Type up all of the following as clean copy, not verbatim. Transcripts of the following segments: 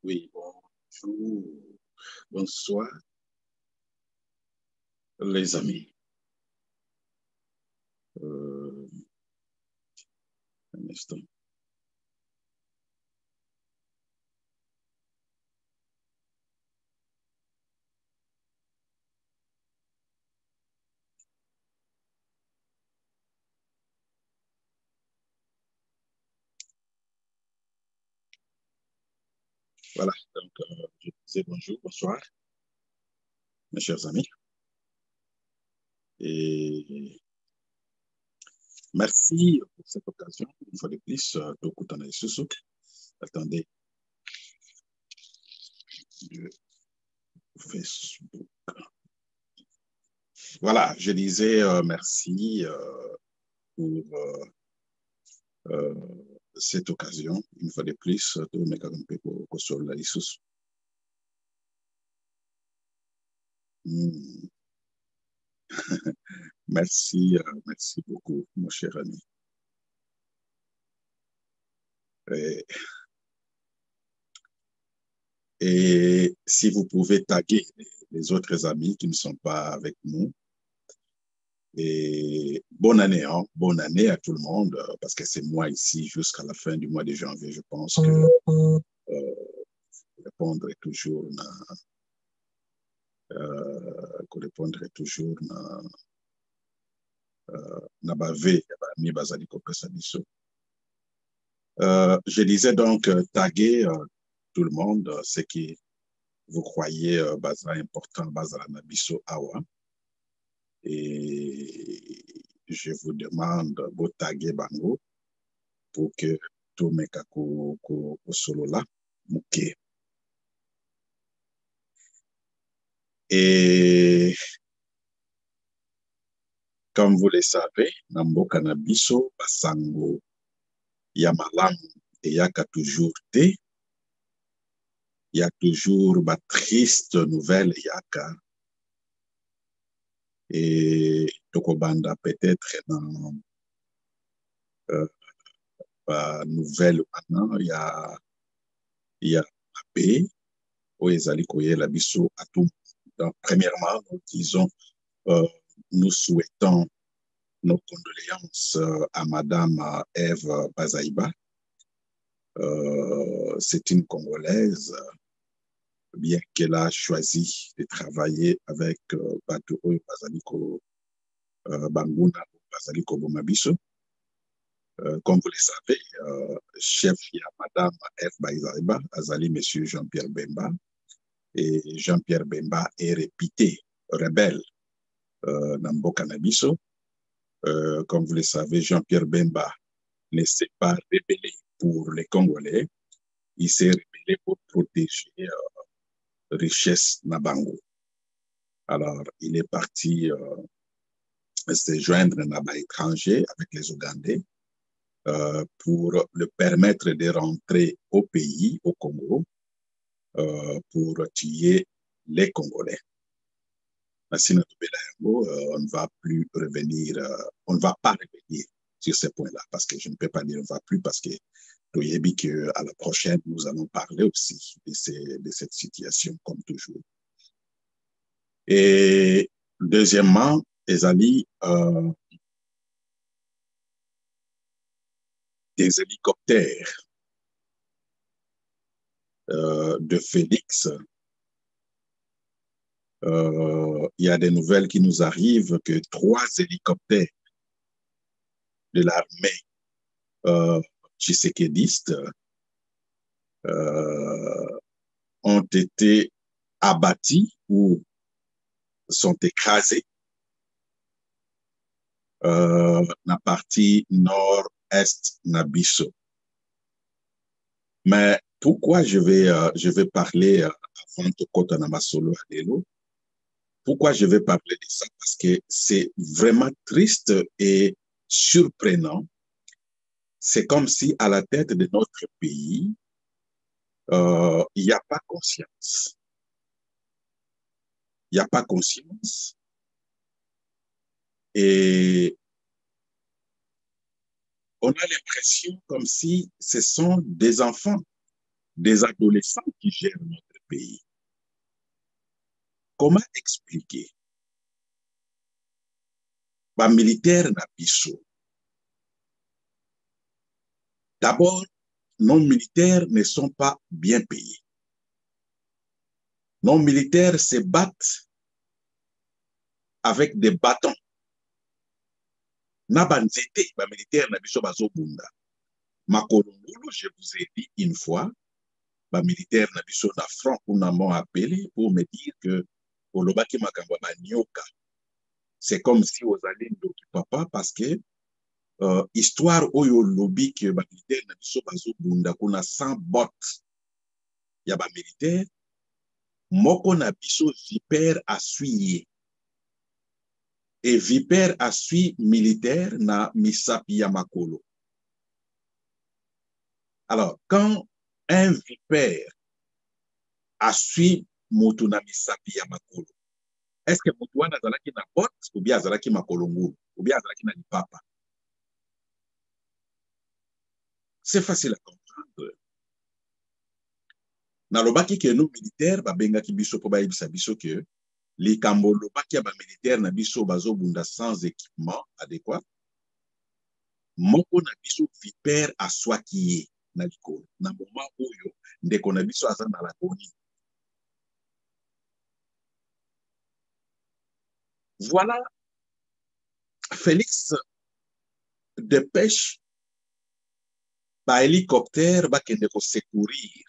Oui, bonjour, bonsoir, les amis. Euh, un instant. Voilà, donc je disais bonjour, bonsoir, mes chers amis. Et merci pour cette occasion, une fois de plus, de Koutana Isusu. Attendez, de Facebook. Voilà, je disais merci pour euh, cette occasion, une fois de plus, de Mekagampe Kosola Isusu. Hmm. Merci, merci beaucoup, mon cher ami. Et, et si vous pouvez taguer les autres amis qui ne sont pas avec nous. Et bonne année, hein? Bonne année à tout le monde, parce que c'est moi ici jusqu'à la fin du mois de janvier. Je pense répondre est toujours répondre est toujours na bavé, mi bazali kopesa biso. Je disais donc taguer tout le monde, ce qui vous croyez baza important, bazala na biso awa. Et je vous demande de taguer bango pour que tout meka ko solo là, muke. Et comme vous le savez, Namboka Nabiso, Basango, Yamalam, et Yaka toujours té, il y a toujours ma triste nouvelle Yaka. Et Tokobanda peut-être dans euh, nouvelle maintenant, il y a Abbé, Oezali Koye Labiso à tout. Donc, premièrement, nous disons, euh, nous souhaitons nos condoléances à Madame Ève Bazaïba. C'est une Congolaise, bien qu'elle a choisi de travailler avec Bato Bazaliko Banguna, Bazaliko Bomabiso. Comme vous le savez, chef, il y a Madame F. Bazaïba, Azali, Monsieur Jean-Pierre Bemba. Et Jean-Pierre Bemba est réputé rebelle dans Bokanabiso. Comme vous le savez, Jean-Pierre Bemba ne s'est pas rébellé pour les Congolais. Il s'est rébellé pour protéger richesse Nabango. Alors, il est parti se joindre à Naba étranger avec les Ougandais pour le permettre de rentrer au pays, au Congo, pour tuer les Congolais. On ne va plus revenir, on ne va pas revenir sur ces points-là, parce que je ne peux pas dire on ne va plus, parce que à la prochaine, nous allons parler aussi de cette situation, comme toujours. Et deuxièmement, Ezali, des hélicoptères de Félix. Il y a des nouvelles qui nous arrivent que 3 hélicoptères de l'armée tshisekedi ont été abattus ou sont écrasés la partie nord-est Nabiso. Mais pourquoi je vais parler avant de Kotana Solo Adelo? Pourquoi je vais parler de ça? Parce que c'est vraiment triste et surprenant. C'est comme si à la tête de notre pays, il n'y a pas conscience. Il n'y a pas conscience. Et on a l'impression comme si ce sont des enfants des adolescents qui gèrent notre pays. Comment expliquer? Les militaires na biso. D'abord, nos militaires ne sont pas bien payés. Nos militaires se battent avec des bâtons. Na banzete, ba militaire na biso bazobunda. Makolongulu, je vous ai dit une fois, ba militaire na biso na front m'ont appelé pour me dire que olobaki makambo ba nyoka. C'est comme si aux allez ndoki papa parce que histoire oyo lobi que ba militaire na biso bazobunda kuna sans botte. Ya ba militaire moko na biso vipère a suiye. Et vipère a suivi militaire na misapi ya makolo. Alors, quand un vipère a suivi moto na misapi ya makolo, est-ce que moto wana azalaki na botte ou bien azalaki makolo ngulu ou bien azalaki na lipapa? C'est facile à comprendre. Nalobaki que nous militaires babengaki biso po bayebisa biso que likambo lobaki ya ba militaire na biso bazobunda sans équipement adéquat. Moko na biso vipère aswaki ye na likolo na moment oyo ndeko na biso aza na lakoni. Voilà, Félix dépêche par hélicoptère bakende ko secourir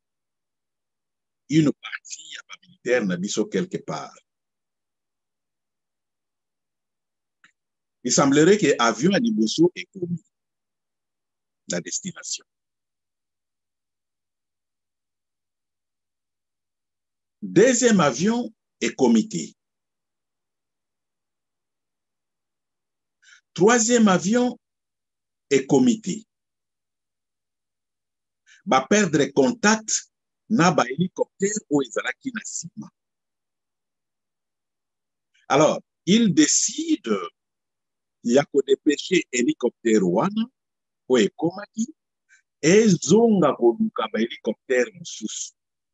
une partie ya ba militaire na biso quelque part. Il semblerait que avion à liboso est commis la destination. Deuxième avion est comité. Troisième avion est comité. Va perdre contact na ba hélicoptère ou ezalaki na sima. Alors, il décide ya ko dépêcher hélicoptère wana o ekomaki ezonga koluka ba hélicoptère mosusu.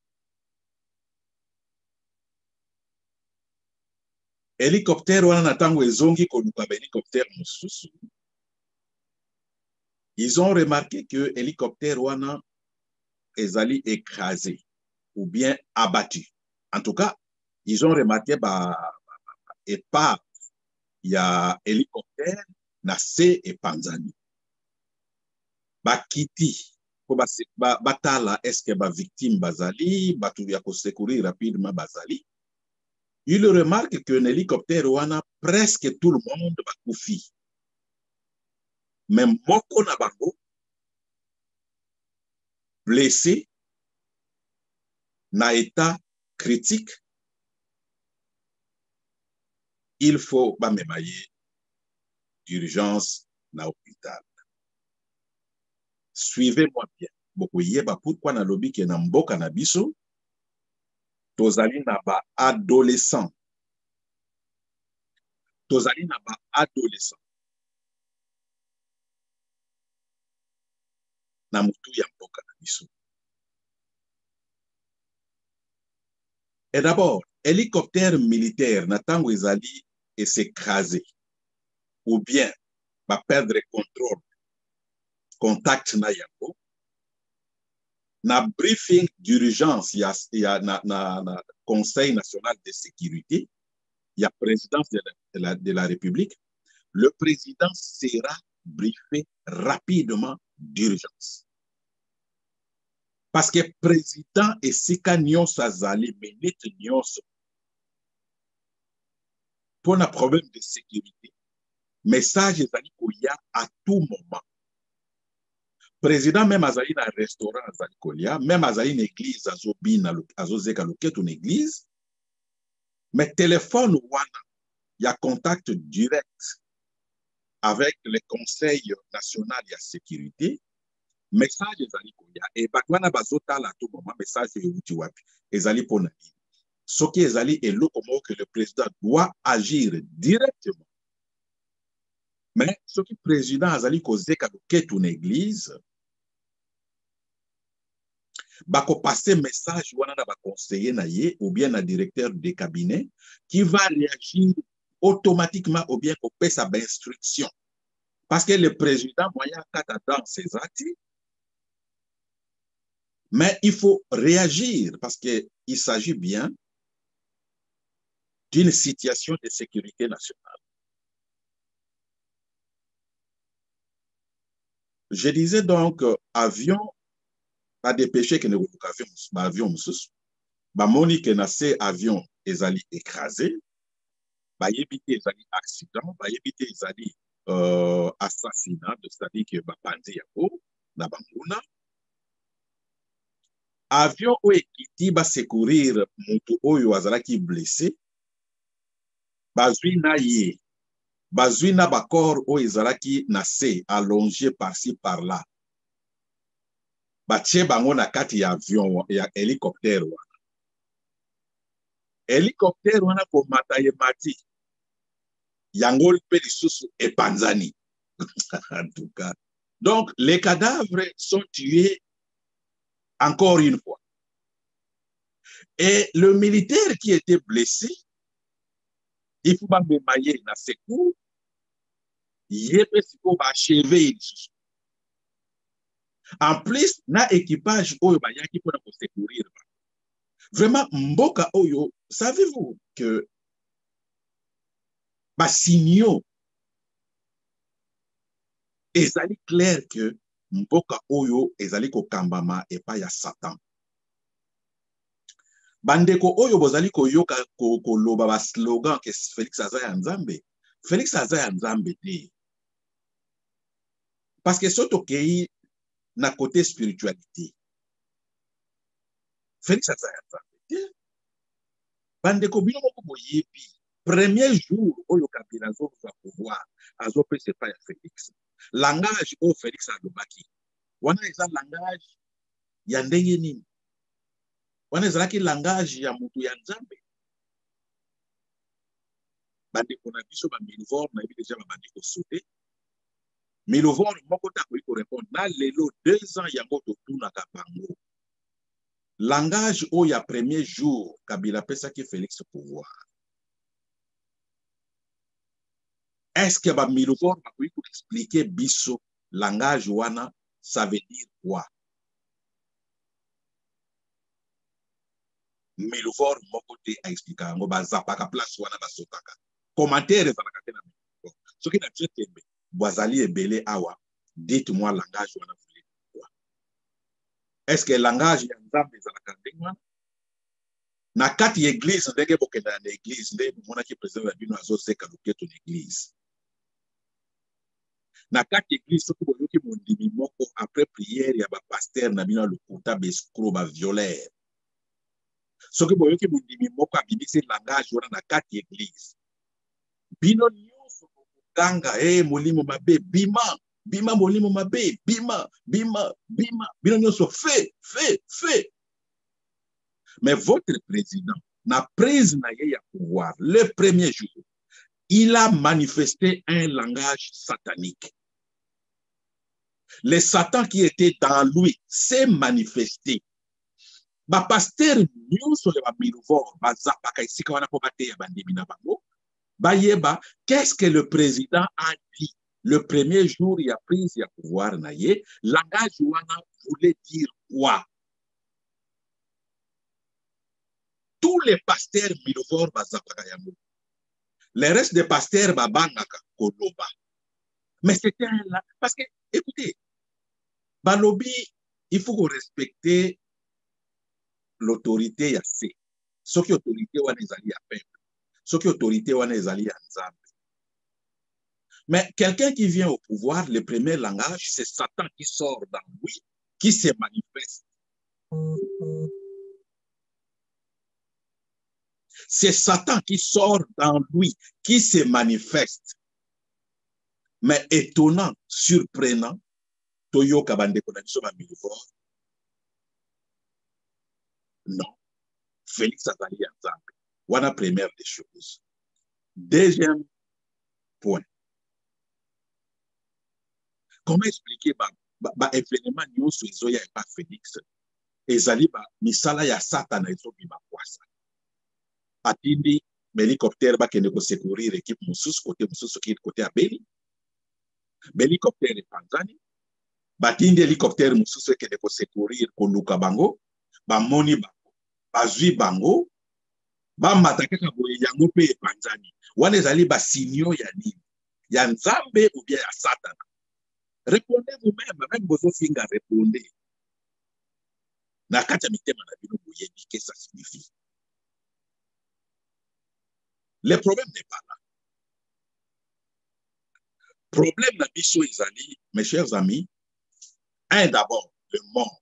Hélicoptère wana na tango ezongi koluka ba hélicoptère mosusu. Ils ont remarqué que hélicoptère wana ezali écrasé ou bien abattu. En tout cas, ils ont remarqué épave il y a hélicoptère na se et panzani. Bakiti pour batala est-ce que ba victime bazali batu ya ko secourir rapidement bazali. Il remarque que un hélicoptère wana presque tout le monde bakoufi. Même moko na bango blessé na état critique. Il faut bamemaye d'urgence na hôpital. Suivez-moi bien. Bokoyeba pourquoi na lobi ke na mboka na biso tozali na ba adolescent. Tozali na ba adolescent. Na mutu ya mboka na biso. Et d'abord, hélicoptère militaire na tango ezali et s'écraser ou bien va perdre contrôle contact na yango na briefing d'urgence ya na Conseil national de sécurité, il y a présidence de la République, le président sera briefé rapidement d'urgence. Parce que président et sika nyonso azali minute nyonso pour un problème de sécurité, message ezali koya à tout moment. Président même azali na restaurant azali kolia, même azali na église azobina azozeka loketo na église, mais téléphone wana ya contact direct avec le Conseil national de sécurité, message ezali koya et bakwana bazotala tout moment message euti wapi ezali pona nini. Soki ezali eloko moko que le président doit agir directement. Mais soki président azali kozeka loketo na église, bako passer message wana na ba conseiller na ye ou bien na directeur de cabinet qui va réagir automatiquement ou bien ko pesa ba instruction parce que le président moyen kata dans ses actes. Mais il faut réagir parce qu'il s'agit bien d'une situation de sécurité nationale. Je disais donc, avion, pas dépêché que nous avions, bamoni que nasse avion ezali écrasé, ba yebite ezali accident, ba yebite ezali assassinat, c'est-à-dire que ba pandi yako na banguna. Avion o ekiti ba secourir mutu oyo azalaki blessé, bazwi na ye, bazwi na bakor oyo ezalaki na se allongé par-ci par-là. Batie bango na kati ya avion ya hélicoptère wana. Hélicoptère wana komata ye mati. Yango pe lisusu epanzani. En tout cas. Donc, les cadavres sont tués encore une fois. Et le militaire qui était blessé, il faut pas me mailler dans ses coups, il faut achever. En plus, na équipage oyo bayaki pour nous secourir. Vraiment, mboka oyo, savez-vous que signaux ezali clair que mboka oyo ezali ko kambama et pas ya Satan. Bandeko oyo bozali ko yoka ko loba ba slogan que Félix Azaya Nzambe. Félix Azaya Nzambe te. Parce que soto kei na côté spiritualité. Félix Azaya Nzambe te. Bandeko bino moko boyebi. Premier jour oyo Kabila zo va pouvoir azo pe se pa ya Félix. Langage o Félix alobaki. Wana eza langage ya ndenge nini? Wana ezalaki langage ya mutu ya Nzambe. Bandeko na biso ba Milvor na yebi deja babandi ko sauter. Milvor moko ta ko répondre na lelo 2 ans yango totunaka bango. Langage o ya premier jour Kabila pesaki Félix pouvoir. Est-ce que ba Milvor ba ko expliquer biso langage wana ça veut dire quoi? Milvor moko te a expliqué ngo ba zapaka place wana ba sotaka. Commentaire ezalaka te na Milvor. Soki na jetembe boazali ebele awa, dites-moi langage wana voulez quoi? Est-ce que langage ya Nzambe ezalaka ndenge wana? Na kati église ndenge bokenda na église nde monaki président ya bino azozeka loketo na église. Na kati église soki boyoki mondimi moko après prière ya ba pasteur na bino lokuta bescro ba violeur. Soki boyoki mondimi moko abimisi langage wana na kati église. Bino nyonso ganga molimo mabe bima bima molimo mabe bima bima bima bino nyonso fait. Mais votre président n'a prise na ye ya pouvoir le premier jour. Il a manifesté un langage satanique. Le Satan qui était dans lui s'est manifesté. Ba pasteur nyonso ya ba Milvor ba zapaka isika wana po bate ya bandimi na bango. Bayeba, qu'est-ce que le président a dit le premier jour il a pris il a pouvoir na ye, langage wana voulait dire quoi? Tous les pasteurs Milvor bazapaka yango. Le reste des pasteurs babangaka koloba. Mais c'était là parce que écoutez, balobi il faut respecter l'autorité ya se. Soki autorité wana ezali ya peuple. Soki autorité wana ezali ya Nzambe. Mais quelqu'un qui vient au pouvoir, le premier langage, c'est Satan qui sort dans lui, qui se manifeste. C'est Satan qui sort dans lui, qui se manifeste. Mais étonnant, surprenant, Toyoka bandeko na biso ba Milvor. Non. Félix azali ya Nzambe. Wana première des choses. Deuxième point. Comment expliquer ba événement nyonso ezoya et pas Félix? ezali ba misala ya satana ezobima kwasa. Atindi hélicoptère bakende ko secourir équipe mususu côté ya Beni. Hélicoptère epanzani. Batindi hélicoptère mususu ekende ko secourir koluka bango. Bamoni bango. Bazwi bango. Bamata kaka boye yango pe epanzani. Wana ezali ba signaux ya nini? Ya Nzambe ou bien ya Satana? Répondez vous-même, même bozo finga répondez. Na kati ya mitema na bino boyebi que ça signifie. Le problème n'est pas là. Problème na biso ezali, mes chers amis, un d'abord, le monde.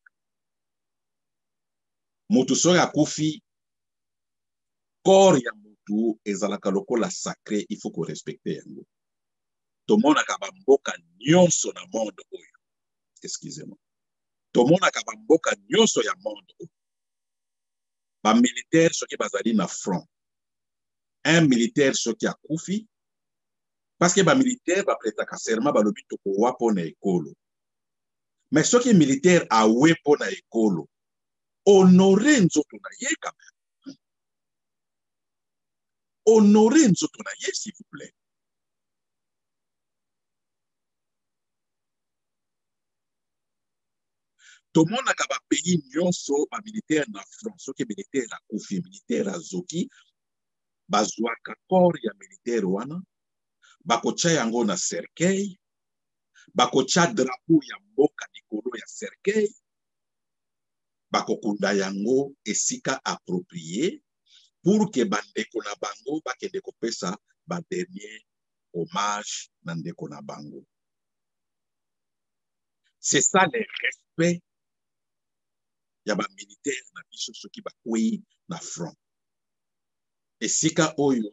Mutu soki akufi, corps ya mutu ezalaka lokola sacré, il faut qu'on respecte yango. Tomonaka ba mboka nyonso na monde oyo. Excusez-moi. Tomonaka ba mboka nyonso ya monde oyo. Ba militaire soki bazali na front. Un militaire soki akufi, parce que ba militaire ba prêtaka serment balobi tokowa pona ekolo. Mais soki militaire awe pona ekolo, honorer nzoto na ye quand même. Honorer nzoto na ye, s'il vous plaît. Tomonaka ba pays nyonso ba militaire na front, soki militaire akufi, militaire azoki, bazwaka corps ya militaire wana, bakotia yango na cercueil, bakotia drapeau ya mboka likolo ya cercueil, bakokunda yango esika approprié pour que bandeko na bango bakende kopesa ba dernier hommage na ndeko na bango. C'est ça le respect ya ba militaire na biso soki bakwei na front. Esika oyo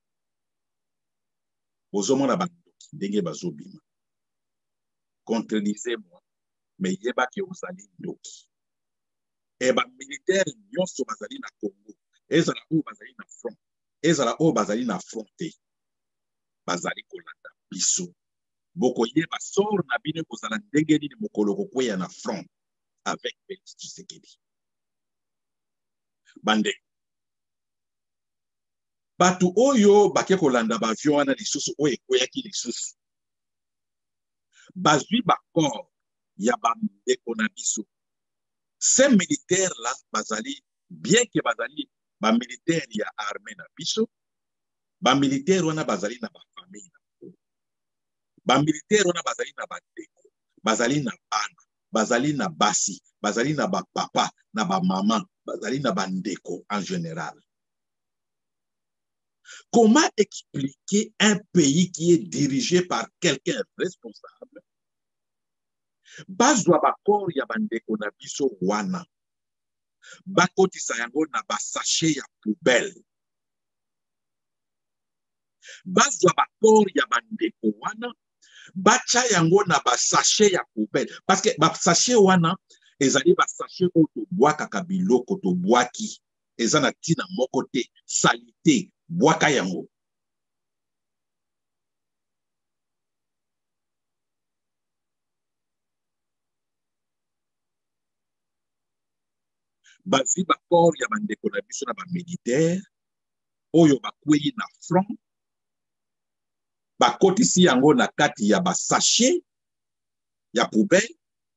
bozomona bandoki ndenge bazobima. Contredisez-moi, mais yebaki ozali ndoki. Et ba militaire nyonso bazali na Congo, ezala oyo bazali na front, ezala oyo bazali na fronte, bazali kolanda biso. Boko yeba sor na bino kozala ndenge nini mokolo kokweya na front avec Félix Tshisekedi. Bande. Batu oyo bake kolanda ba avion wana lisusu oyo ekweyaki lisusu. Bazwi ba corps ya ba ndeko na biso. Ces militaires là bazali, bien que bazali ba militaire ya armée na biso, ba militaire wana bazali na ba famille na. Ba militaire wana bazali na ba ndeko, bazali na bana, bazali na basi, bazali na ba papa, na ba maman, bazali na ba ndeko en général. Comment expliquer un pays qui est dirigé par quelqu'un responsable? Bazwa ba corps ya bandeko na biso wana. Bakotisa yango na ba sachet ya poubelle. Bazwa ba corps ya bandeko wana. Bacha yango na ba sachet ya poubelle. Parce que ba sachet wana ezali ba sachet oyo tobwakaka biloko tobwaki. Eza na tina moko te, salite, bwaka yango. Bazwi ba corps ya bandeko na biso na ba militaire oyo bakwei na front, bakotisi yango na kati ya ba sachet ya poubelle,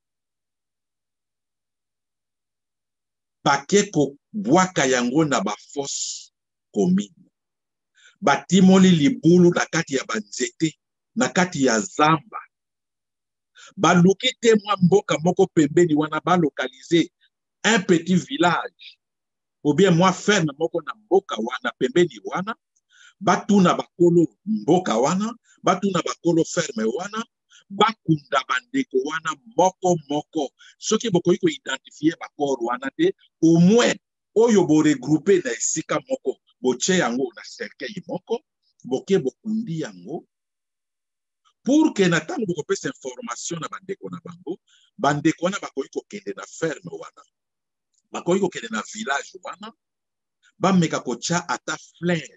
bake ko bwaka yango na ba fosse commune, batimoli libulu na kati ya banzete, na kati ya zamba, baluki te mwa mboka moko pembeni wana balokalize un petit village ou bien mwa ferme moko na mboka wana pembeni wana, batuna bakolo mboka wana, batuna bakolo ferme wana, bakunda bandeko wana moko moko. Soki bokoki ko identifier bakor wana te, au moins oyo bo regrouper na esika moko, boche yango na cercueil moko, boke bokundi yango, pour que na tango bokopesa information na bandeko na bango, bandeko wana bakoki kokende na ferme wana, bakoki kokende na village wana, bameka kocha ata fleur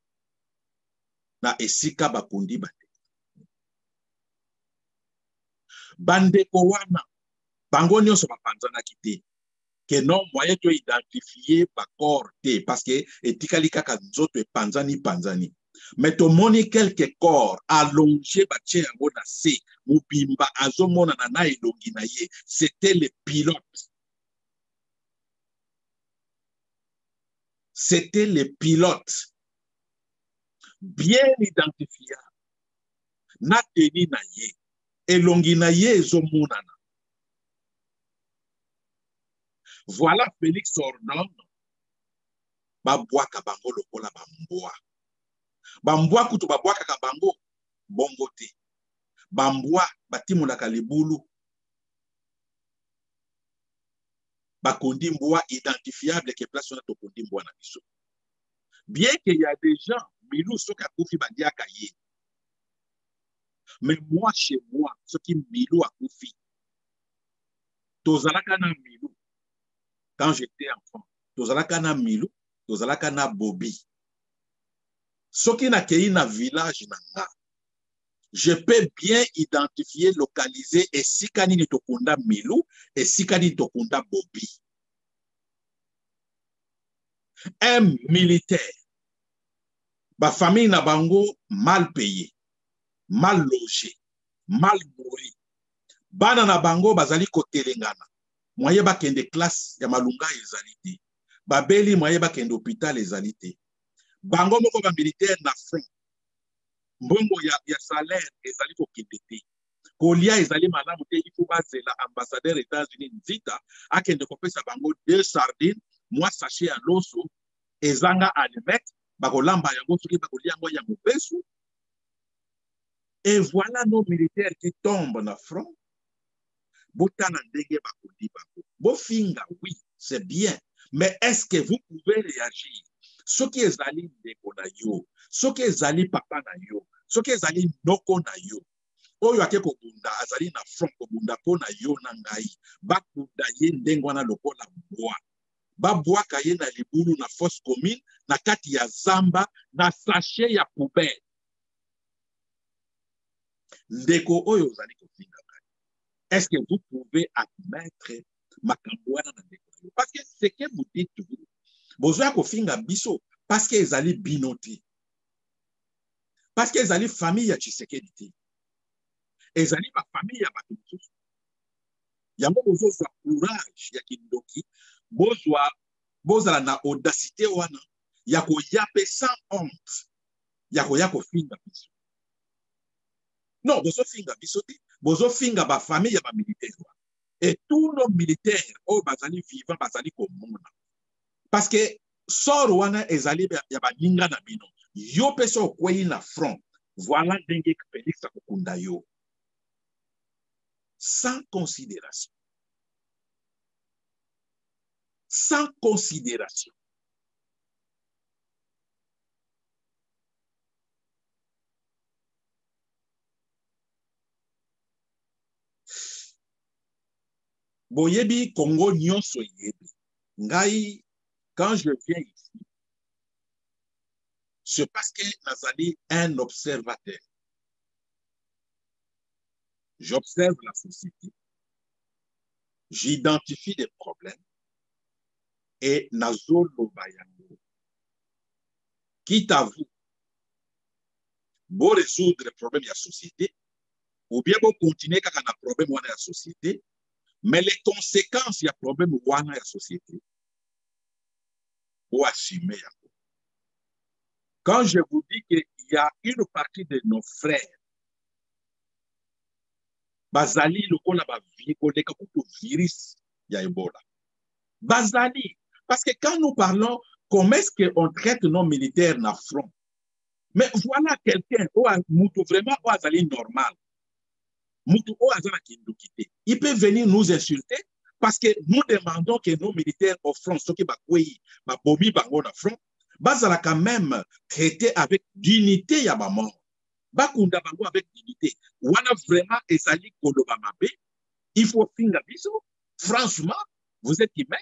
na esika bakundi bandeko. Bandeko wana bango nyonso bapanzanaki te. que non moyen to identifier par corps parce que etikali kaka nzoto panzani panzani. Mais to moni quelques corps allongés batie yango na se mubimba azomona na elongi na ye, c'était le pilote. C'était le pilote bien identifiable. Na teni na ye, elongi na ye ezomonana. Voilà Félix Ordon, babwaka bango lokola bambwa. Bambwa kutu babwaka ka bango bongo te. Bambwa batimulaka libulu. Bakondi mbwa identifiable que place on a tokondi mbwa na biso. Bien qu'il y a des gens, milou soka koufi bandiaka ye. Mais moi, chez moi, ce qui milou a koufi, tozalaka na milou. Quand j'étais enfant, tozalaka na milou, tozalaka na bobi. Ce qui n'a qu'à na village nanga, je peux bien identifier, localiser et si kanini tokunda milou et si kanini tokunda bobi. Un militaire, ba famille na bango mal payé, mal logé, mal nourri. Bana na bango bazali kotelengana. Moye ba kende classe ya malunga ezali te. Babeli moye ba kende hôpital ezali te. Bango moko ba militaire na front. Mbongo ya salaire ezali kokende te. Kolia ezali malamu te, il faut bazela ambassadeur États-Unis nzita akende kopesa bango 2 sardines, moi sachet ya loso ezanga aliment bakolamba yango soki bakolia yango ya mobesu. Et voilà nos militaires qui tombent na front. Botana ndenge bakodi bango. Bofinga, oui, c'est bien. Mais est-ce que vous pouvez réagir? Ce qui est allé ndeko na yo, ce qui est allé papa na yo, ce qui est allé noko na yo. Oyo ake kobunda azali na front kobunda po na yo na ngai. Bakunda ye ndenge wana lokola mbwa. Babwaka ye na libulu na fosse commune na kati ya zamba na sachet ya poubelle. Ndeko oyo ozali kofinga. Est-ce que vous pouvez admettre makambouana na ndeko oyo? Parce que ce que vous dites vous, bozoya kofinga biso parce que ezali binoti. Parce que ezali famille ya Tshisekedi te. Ezali ba famille ya bato mosusu. Yango bozozwa courage ya kindoki, bozala na audacité wana ya koyape sans honte ya koya kofinga biso. Non, bozofinga biso te. Bozofinga ba famille ya ba militaire. Et tous nos militaires au bazali vivant bazali komona. Parce que soro wana ezali ya ba ninga na bino. Yo peso kwei na front. Voilà ndenge Félix akokunda yo. Sans considération. Sans considération. Boyebi Congo nyonso yebi. Ngai, quand je viens ici, c'est parce que nazali un observateur. J'observe la société. J'identifie des problèmes. Et nazolo bayango. Quitte à vous, pour résoudre les problèmes de la société, ou bien pour continuer quand on a un problème dans la société, mais les conséquences du problème dans la société, pour assumer. Quand je vous dis qu'il y a une partie de nos frères, bazali lokola ba virus ya Ebola. Bazali. Parce que quand nous parlons, comment est-ce qu'on traite nos militaires na front? Mais voilà quelqu'un qui vraiment normal. Il peut venir nous insulter parce que nous demandons que nos militaires au front, ceux qui bomi bango na front, bazala quand même traité avec dignité ya ba mort. Bakunda bango avec dignité. Wana vraiment ezali koloba mabe, il faut finga biso. Franchement, vous êtes humain.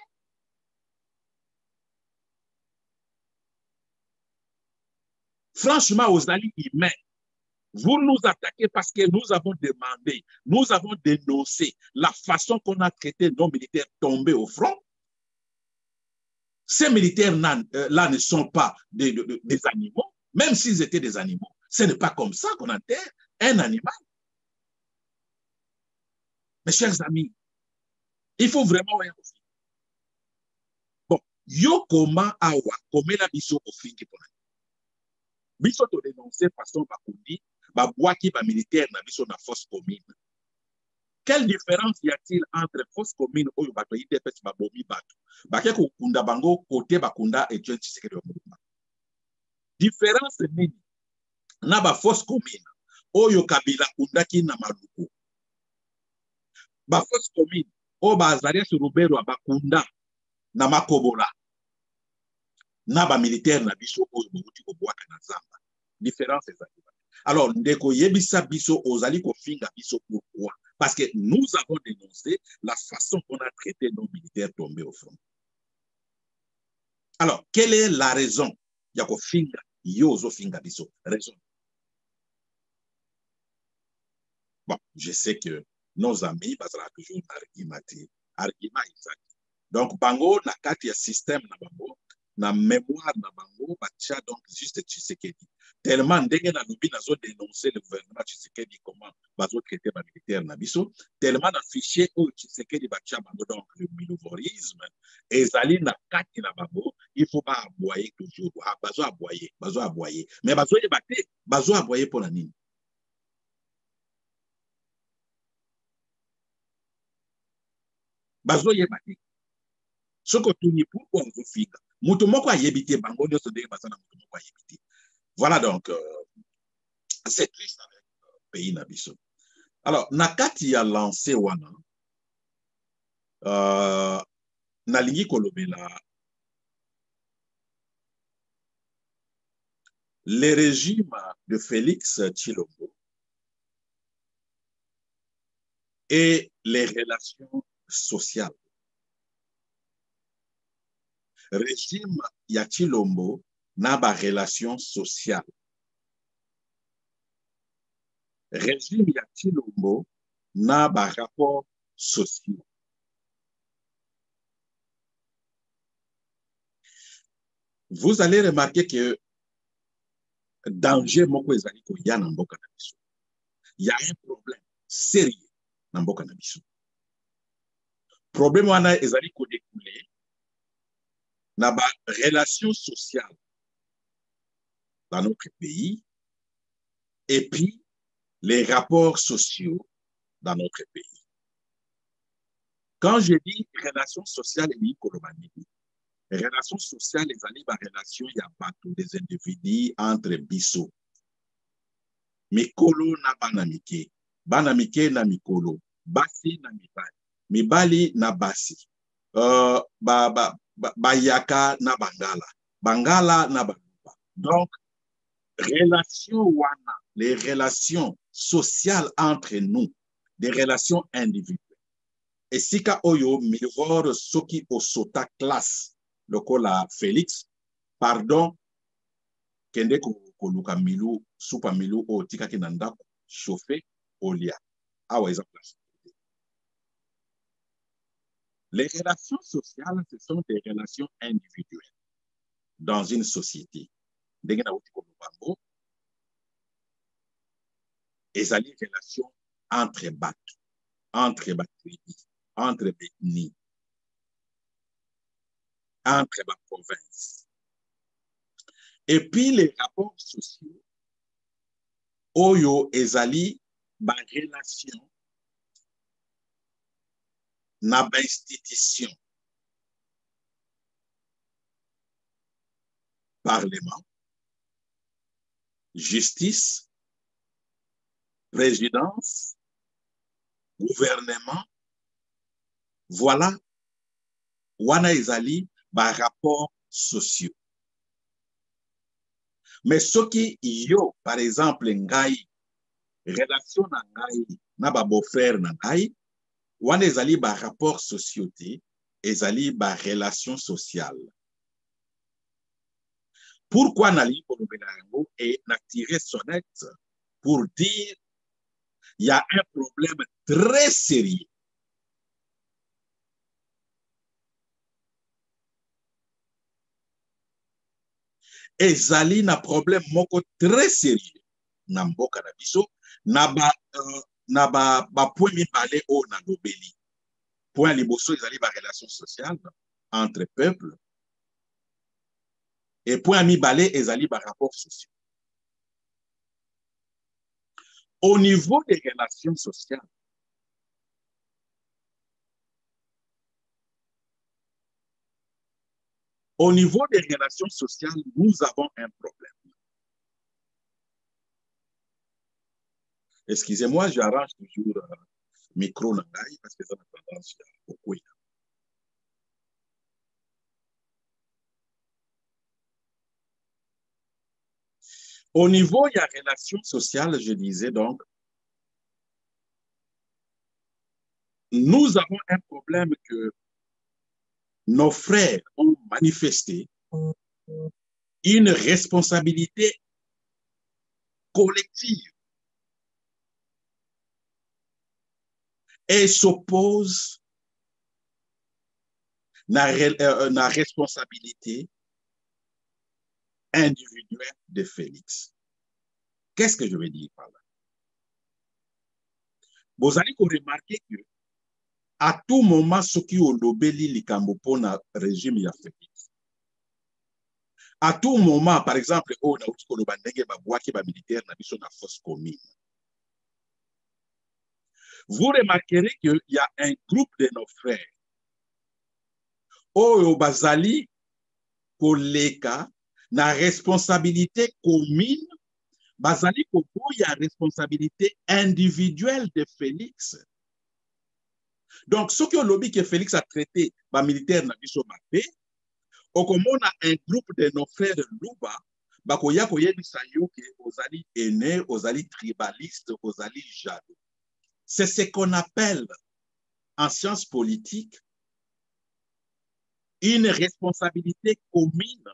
Franchement, aux alliés humains, vous nous attaquez parce que nous avons demandé, nous avons dénoncé la façon qu'on a traité nos militaires tombés au front. Ces militaires-là ne sont pas des animaux, même s'ils étaient des animaux. Ce n'est pas comme ça qu'on enterre un animal. Mes chers amis, il faut vraiment... Bon, yo koma awa, komela biso ofingi pona. Biso to dénoncer façon bakundi, babwaki ba militaire na biso na force commune. Quelle différence y a-t-il entre force commune oyo bato IDPS babomi bato? Bake kokunda bango côté bakunda et John Tshisekedi Mouvement. Différence nini na ba force commune oyo Kabila kundaki na Maluku. Ba force commune oyo bazali sur Rubero bakunda na Makobola. Na ba militaire na biso oyo bokuti kobwaka na Zamba. Différence ezali. Alors ndeko yebisa biso ozali kofinga biso pourquoi? Parce que nous avons dénoncé la façon qu'on a traité nos militaires tombés au front. Alors, quelle est la raison? Yako finga, yozo finga biso. Raison. Bon, je sais que nos amis, basera toujours argument exact. Donc, bango, na kati ya système na bango, na mémoire na bango, batia donc juste Tshisekedi. Tellement ndenge na lubi nazo dénoncer le gouvernement Tshisekedi comment bazo traiter ba militaire na biso, tellement na fichier au Tshisekedi batia bango donc le militarisme ezali na kati na bango, il faut pas aboyer toujours, bazo aboyer, mais bazo yebate, bazo aboyer pour la nini. Bazo yebate. Soko tuni pourquoi on veut figa. Mutu moko ayebite bango nyoso ndenge basana mutu moko ayebite. Voilà donc c'est triste avec le pays Nabiso. Alors, Nakati a lancé Wana, Nalingi Kolobela, les régimes de Félix Tshilombo et les relations sociales. Régime ya Tshilombo n'a pas relation sociale. Régime ya Tshilombo n'a pas rapport social. Vous allez remarquer que danger moko ezali ko ya na mboka na biso. Il y a un problème sérieux na mboka na biso. Problème wana ezali ko découler na ba relation sociale dans notre pays et puis les rapports sociaux dans notre pays. Quand je dis relations sociales et relations sociales, les alliés, relations, il y a pas tous des individus entre biso. Mikolo na banamike na mikolo, basi na mibali, mibali na basi, bayaka na bangala, bangala na baluba. Donc, relations wana, les relations sociales entre nous, des relations individuelles. Et si ka oyo milivore soki osota classe, lokola Félix, pardon, kende koluka milu, supa milu o tika kinanda chauffé olia. Awa eza place. Les relations sociales, ce sont des relations individuelles dans une société. Ndenge na uti kolubango, ezali relations entre bato, entre batribis, entre ethnies, entre la province. Et puis les rapports sociaux, oyo ezali ba relation na ba institution, parlement, justice, présidence, gouvernement, voilà, wana ezali ba rapports sociaux. Mais ce qui yo, par exemple, ngai, relation na ngai, na ba beau-frère na ngai, wana ezali ba rapport société, ezali ba relation sociale. Pourquoi nali Kolobenango et na tiré sonnette pour dire il y a un problème très sérieux. ezali na problème moko très sérieux na mboka na biso na ba point mibale o na lobeli. Point liboso ezali ba relation sociale entre peuples et point mibale ezali ba rapport sociaux. Au niveau des relations sociales, nous avons un problème. Excusez-moi, j'arrange toujours micro nangai parce que ça a tendance à beaucoup. Au niveau des relations sociales, je disais donc, nous avons un problème que nos frères ont manifesté une responsabilité collective et s'opposent à la responsabilité individuelle de Félix. Qu'est-ce que je veux dire par là? Vous allez remarquer que à tout moment, ce qui ont lobeli likambo pona régime ya Félix. À tout moment, par exemple, on a outi koloba ndenge ba bwaki ba militaire na biso na fosse commune. Vous remarquerez qu'il y a un groupe de nos frères. Oyo bazali koleka na responsabilité commune, bazali koboya responsabilité individuelle de Félix. Donc, ce que lobby que Félix a traité ba militaire na biso mabe, okomona un groupe de nos frères de Luba, bakoya koyebisa yo ke ozali aîné, ozali tribaliste, ozali jaloux. C'est ce qu'on appelle en sciences politiques une responsabilité commune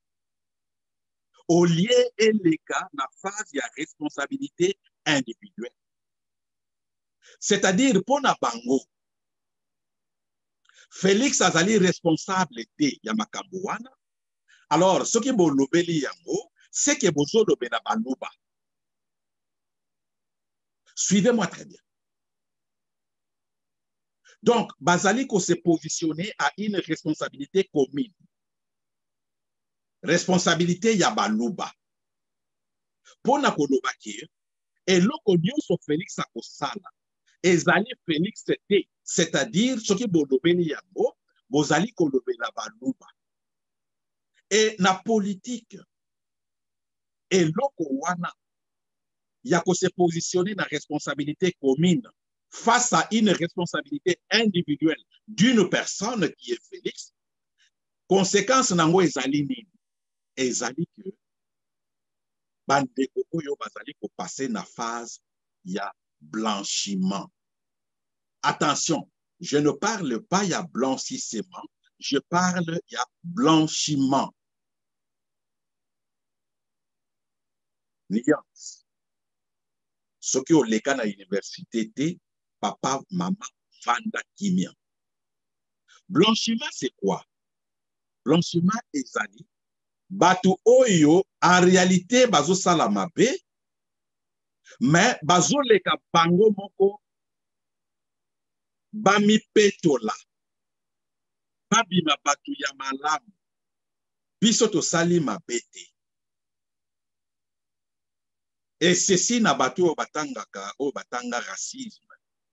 au lieu et les cas na phase ya responsabilité individuelle. C'est-à-dire pour na bango Félix azali responsable de ya makambo wana. Alors ce qui bo lobeli yango c'est que bozo lobela baluba. Suivez-moi très bien. Donc, bazali ko se positionner à une responsabilité commune. Responsabilité ya baluba. Pona koloba ki eloko nyonso Félix akosala ezali Félix te, c'est-à-dire ce qui bolobeli yango bozali kolobela baluba. Et na politique eloko wana ya ko se positionner na responsabilité commune face à une responsabilité individuelle d'une personne qui est Félix, conséquence nango ezali nini? Ezali que bandeko oyo bazali ko passer na phase ya blanchiment. Attention, je ne parle pas ya blanchissement, je parle ya blanchiment. Nuance. Ce qui est le à l'université, papa, maman, vanda kimia. Blanchiment, c'est quoi? Blanchiment, ezali. Batu oyo, en réalité, bazo salamabe, mais bazo leka bango moko, bami petola, babima batu ya malamu, biso to sali mabete. Et ceci na batu o batanga racisme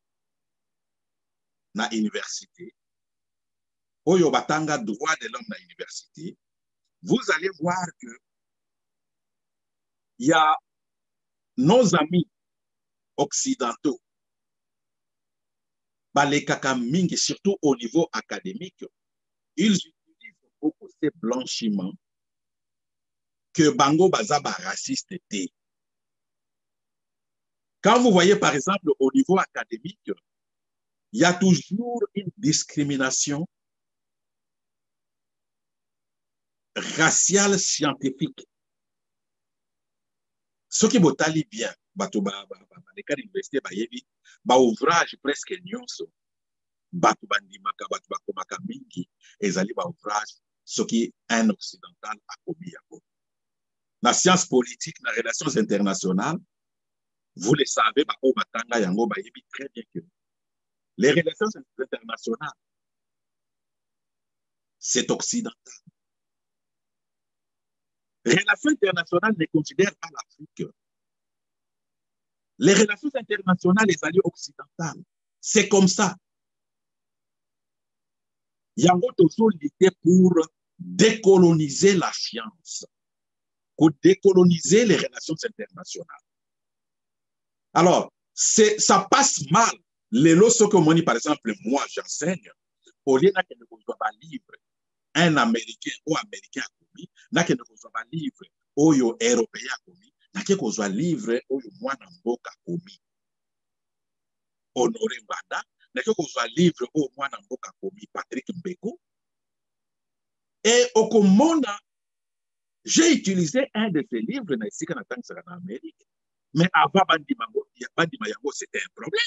na université, oyo batanga droit de l'homme na université. Vous allez voir que il y a nos amis occidentaux, les kakamingi, surtout au niveau académique, ils utilisent beaucoup ces blanchiments que bango bazaba raciste était. Quand vous voyez par exemple au niveau académique, il y a toujours une discrimination raciale scientifique. Ce qui botali bien, les cas d'université, ouvrage presque nyonso, batu bandimaka, batu bakomaka mingi, ezali ouvrage, ce qui est un occidental a commis. la science politique, les relations internationales, vous le savez, très bien que les relations internationales, c'est occidental. Les relations internationales ne considèrent pas l'Afrique. Les relations internationales, les alliés occidentales, c'est comme ça. Il y a toujours l'idée pour décoloniser la science, pour décoloniser les relations internationales. Alors, ça passe mal. Les lorsque que par exemple, moi, j'enseigne, au lieu de ne livre un Américain ou Américain a commis, n'a que ne livre ou Européen a commis, n'a que ne livre ou Mwana Mboka a commis. Honoré Mbanda, n'a que ne livre ou Mwana Mboka a commis Patrick Mbeko. Et au Komona, j'ai utilisé un de ces livres en Amérique. Mais avant Bandima Yango, c'était un problème.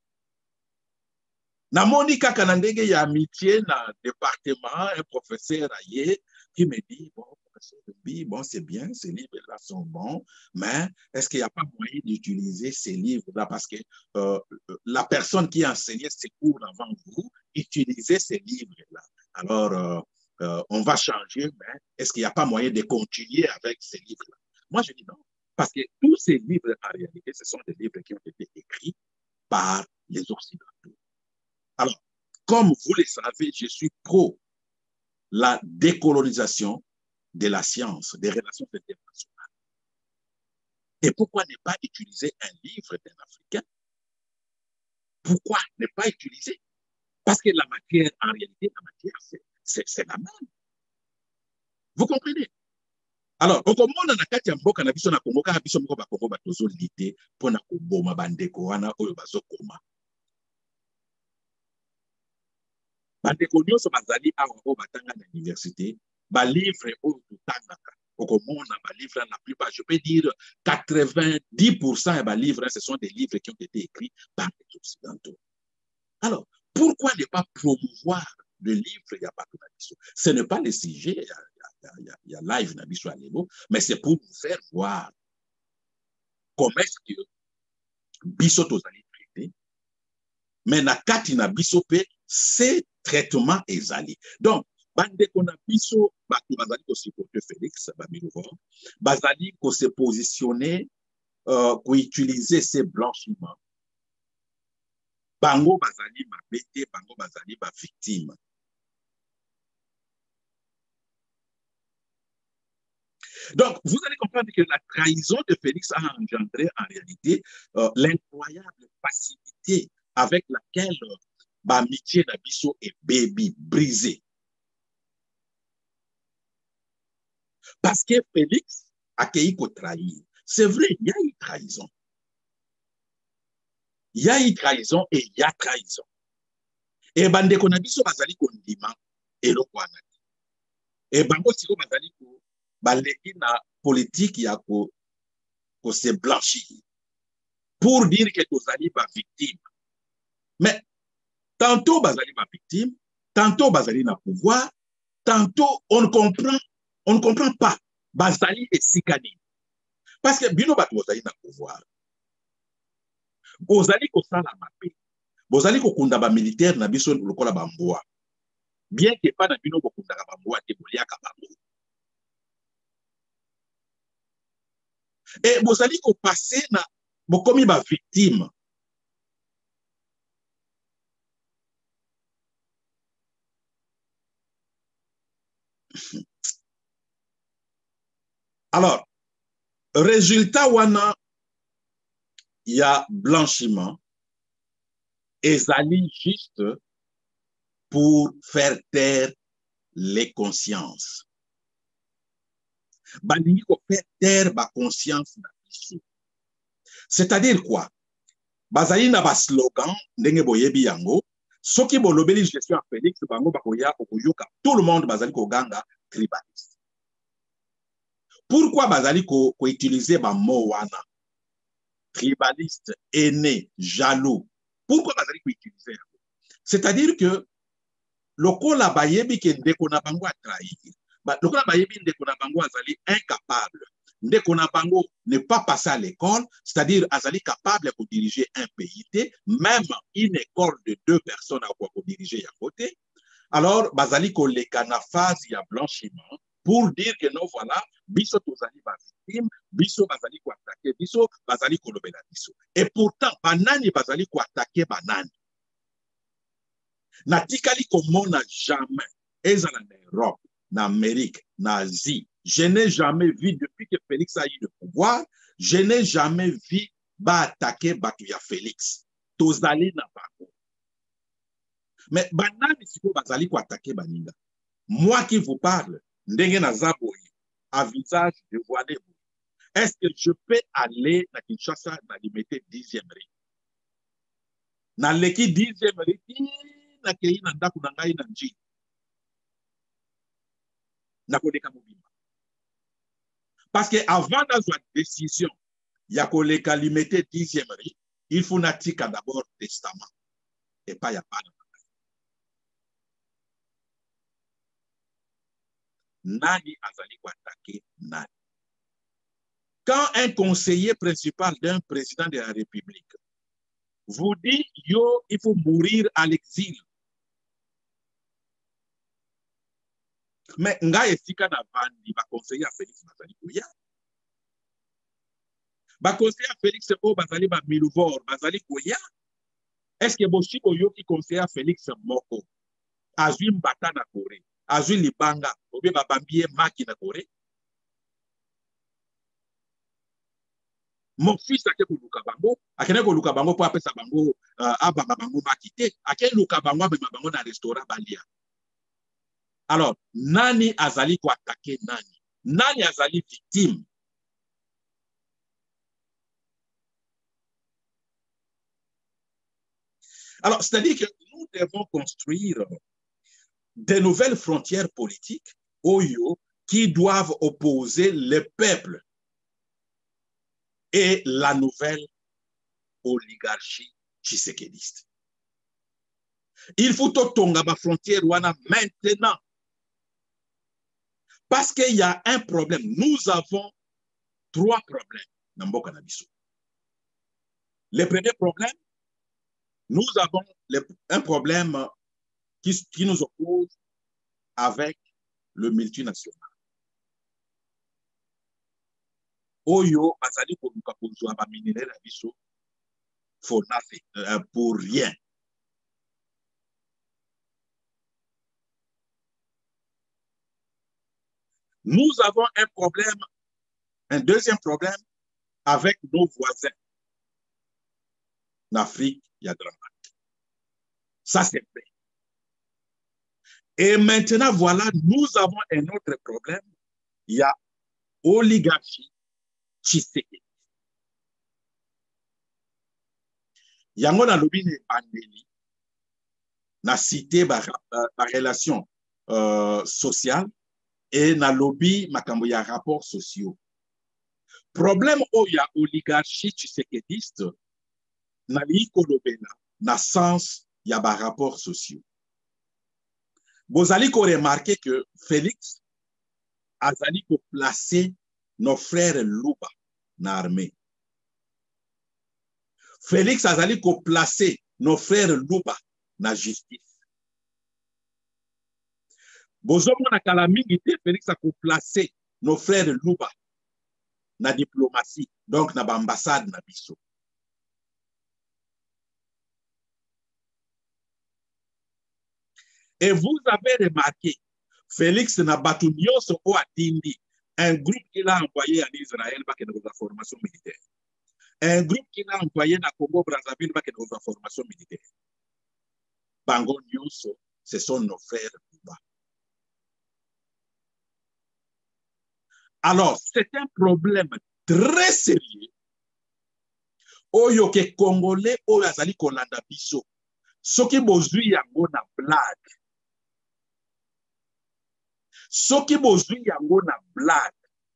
Na Monika Kanandege, il y a amitié dans le département, un professeur ailleurs qui me dit, bon, bon c'est bien, ces livres-là sont bons, mais est-ce qu'il n'y a pas moyen d'utiliser ces livres-là parce que la personne qui enseignait ces cours avant vous utilisait ces livres-là. Alors, on va changer, mais est-ce qu'il n'y a pas moyen de continuer avec ces livres-là? Moi, je dis non, parce que tous ces livres, en réalité, ce sont des livres qui ont été écrits par les Occidentaux. Alors, comme vous le savez, je suis pro la décolonisation de la science, des relations internationales. Et pourquoi ne pas utiliser un livre d'un Africain? Pourquoi ne pas utiliser? Parce que la matière, en réalité, la matière, c'est la même. Vous comprenez? Alors, au Congo, on a kati ya mboka na biso na Congo, kaka biso moko ba Congo ba tozo lité pona ko boma bandeko wana oyo bazokoma. Bandeko nyonso bazali awa oyo batanga na université, ba livre oyo totangaka. Au Congo, ba livre la plupart, je peux dire 90% de ba livres, ce sont des livres qui ont été écrits par les Occidentaux. Alors, pourquoi ne pas promouvoir le livre Yabato Nabiso? Ce n'est pas le sujet, il y a live Nabiso à l'élo, mais c'est pour vous faire voir comment est-ce que Biso tozali traité, mais na kati na biso pe, c'est traitement ezali. Donc, bandeko na biso, bato bazali ko supporter Félix, bazali ko se positionner, ko utiliser ces blanchiments. Bango bazali mabete, bango bazali ba victime. Donc, vous allez comprendre que la trahison de Félix a engendré en réalité l'incroyable facilité avec laquelle l'amitié d'Abisso et Baby brisée. Parce que Félix a accueilli pour trahir. C'est vrai, il y a eu trahison. Il y a eu trahison et il y a trahison. Et bandeko na biso bazali kondima eloko wana. Et bango siko bazali ko baleki na politique ya ko se blanchir pour dire que tozali ba victime. Mais tantôt bazali ba victime, tantôt bazali na pouvoir, tantôt on ne comprend pas bazali et sikani. Parce que bino bato bazali na pouvoir. Bozali ko sala mabe. Bozali ko kunda ba militaire na biso lokola ba mboa. Bien que pas na bino ko kunda ba mboa te boliaka ba mboa. Et bozali ko passer na bokomi ba victime. Alors, résultat wana, il y a blanchiment, ezali juste pour faire taire les consciences. Bandingi ko faire taire ba conscience na biso. C'est-à-dire quoi? Bazali na ba slogan ndenge boyebi yango, soki bolobeli je suis à Félix bango bakoya okoyoka, tout le monde bazali ko ganga tribaliste. Pourquoi bazali ko utiliser ba mot wana? Tribaliste, aîné, jaloux. Pourquoi bazali ko utiliser? C'est-à-dire que lokola bayebi ke ndeko na bango a trahir. Lokola bayebi ndeko na bango azali incapable ndeko na bango n'est pas passé à l'école, c'est-à-dire azali capable de diriger un PIT, même une école de 2 personnes à diriger à côté. Alors, bazali koleka na phase ya blanchiment pour dire que non, voilà, biso tozali ba victime, biso bazali ko attaquer biso, bazali kolobela biso. Et pourtant, banani bazali ko attaquer banani. Na tikali komona jamais, ezala na Europe, na Amérique, na Asie, je n'ai jamais vu, depuis que Félix a eu le pouvoir, je n'ai jamais vu ba attaquer batu ya Félix. Tozali na bango. Mais banani siko bazali ko attaquer baninga. Moi qui vous parle, ndenge naza boye, à visage de voilé. Est-ce que je peux aller na Kinshasa na limité 10e rue? Na leki 10e rue, na kei na ndaku na ngai na nji. Na koleka mobimba. Parce que avant d'avoir décision, ya koleka limité 10e rue, il faut natika d'abord testament. Et pas ya pas. Nani azali ko attaquer nani. Quand un conseiller principal d'un président de la République vous dit, yo, il faut mourir à l'exil. Mais nga esika na bandi ba conseiller à Félix bazali koya. Ba conseiller à Félix o bazali ba Milvor bazali koya. Est-ce que boshi boyo ki conseiller à Félix moko azwi mbata na Corée, azwi libanga, obe ba bambie maki na Corée? Mon fils a été luka bango, akene ko luka bango po apesa bango abanga bango makite, akene luka bango be bango na restaurant balia. Alors, nani azali ko attaquer nani? Nani azali victime? Alors, c'est-à-dire que nous devons construire de nouvelles frontières politiques, Oyo, qui doivent opposer le peuple et la nouvelle oligarchie tshisekédiste. Il faut tonga ma frontière wana maintenant. Parce qu'il y a un problème. Nous avons 3 problèmes dans Mboka Nabiso. Le premier problème, nous avons un problème qui nous oppose avec le multinational. Oyo, bazali koluka kozwa ba minerai na biso for nothing, pour rien. Nous avons un problème, un deuxième problème avec nos voisins en Afrique, il y a de la marque. Ça, c'est vrai. Et maintenant, voilà, nous avons un autre problème. Il y a oligarchie Tshisekedi. Yango na lobi ne bandeli na cité ba relation sociale et na lobby makambo ya rapports sociaux. Problème o ya oligarchie tshisekediste na li kolobela na sens ya ba rapports sociaux. Bozali ko remarquer que Félix azali ko placer nos frères Luba na armée. Félix azali ko placer nos frères Luba na justice. Bozomo na kala mingi te Félix a ko placer nos frères Luba na diplomatie, donc na ambassade na biso. Et vous avez remarqué, Félix n'a pas tout au atindi, un groupe qu'il a envoyé en Israël pour qu'il ait la formation militaire. Un groupe qu'il a envoyé dans Congo Brazzaville pour qu'il ait la formation militaire. Bango Nyoso, ce sont nos frères Cuba. Alors, c'est un problème très sérieux. Oyo ke Congolais, oyo azali kolanda biso. Soki bozui yango na blague. Soki bozui yango na blague.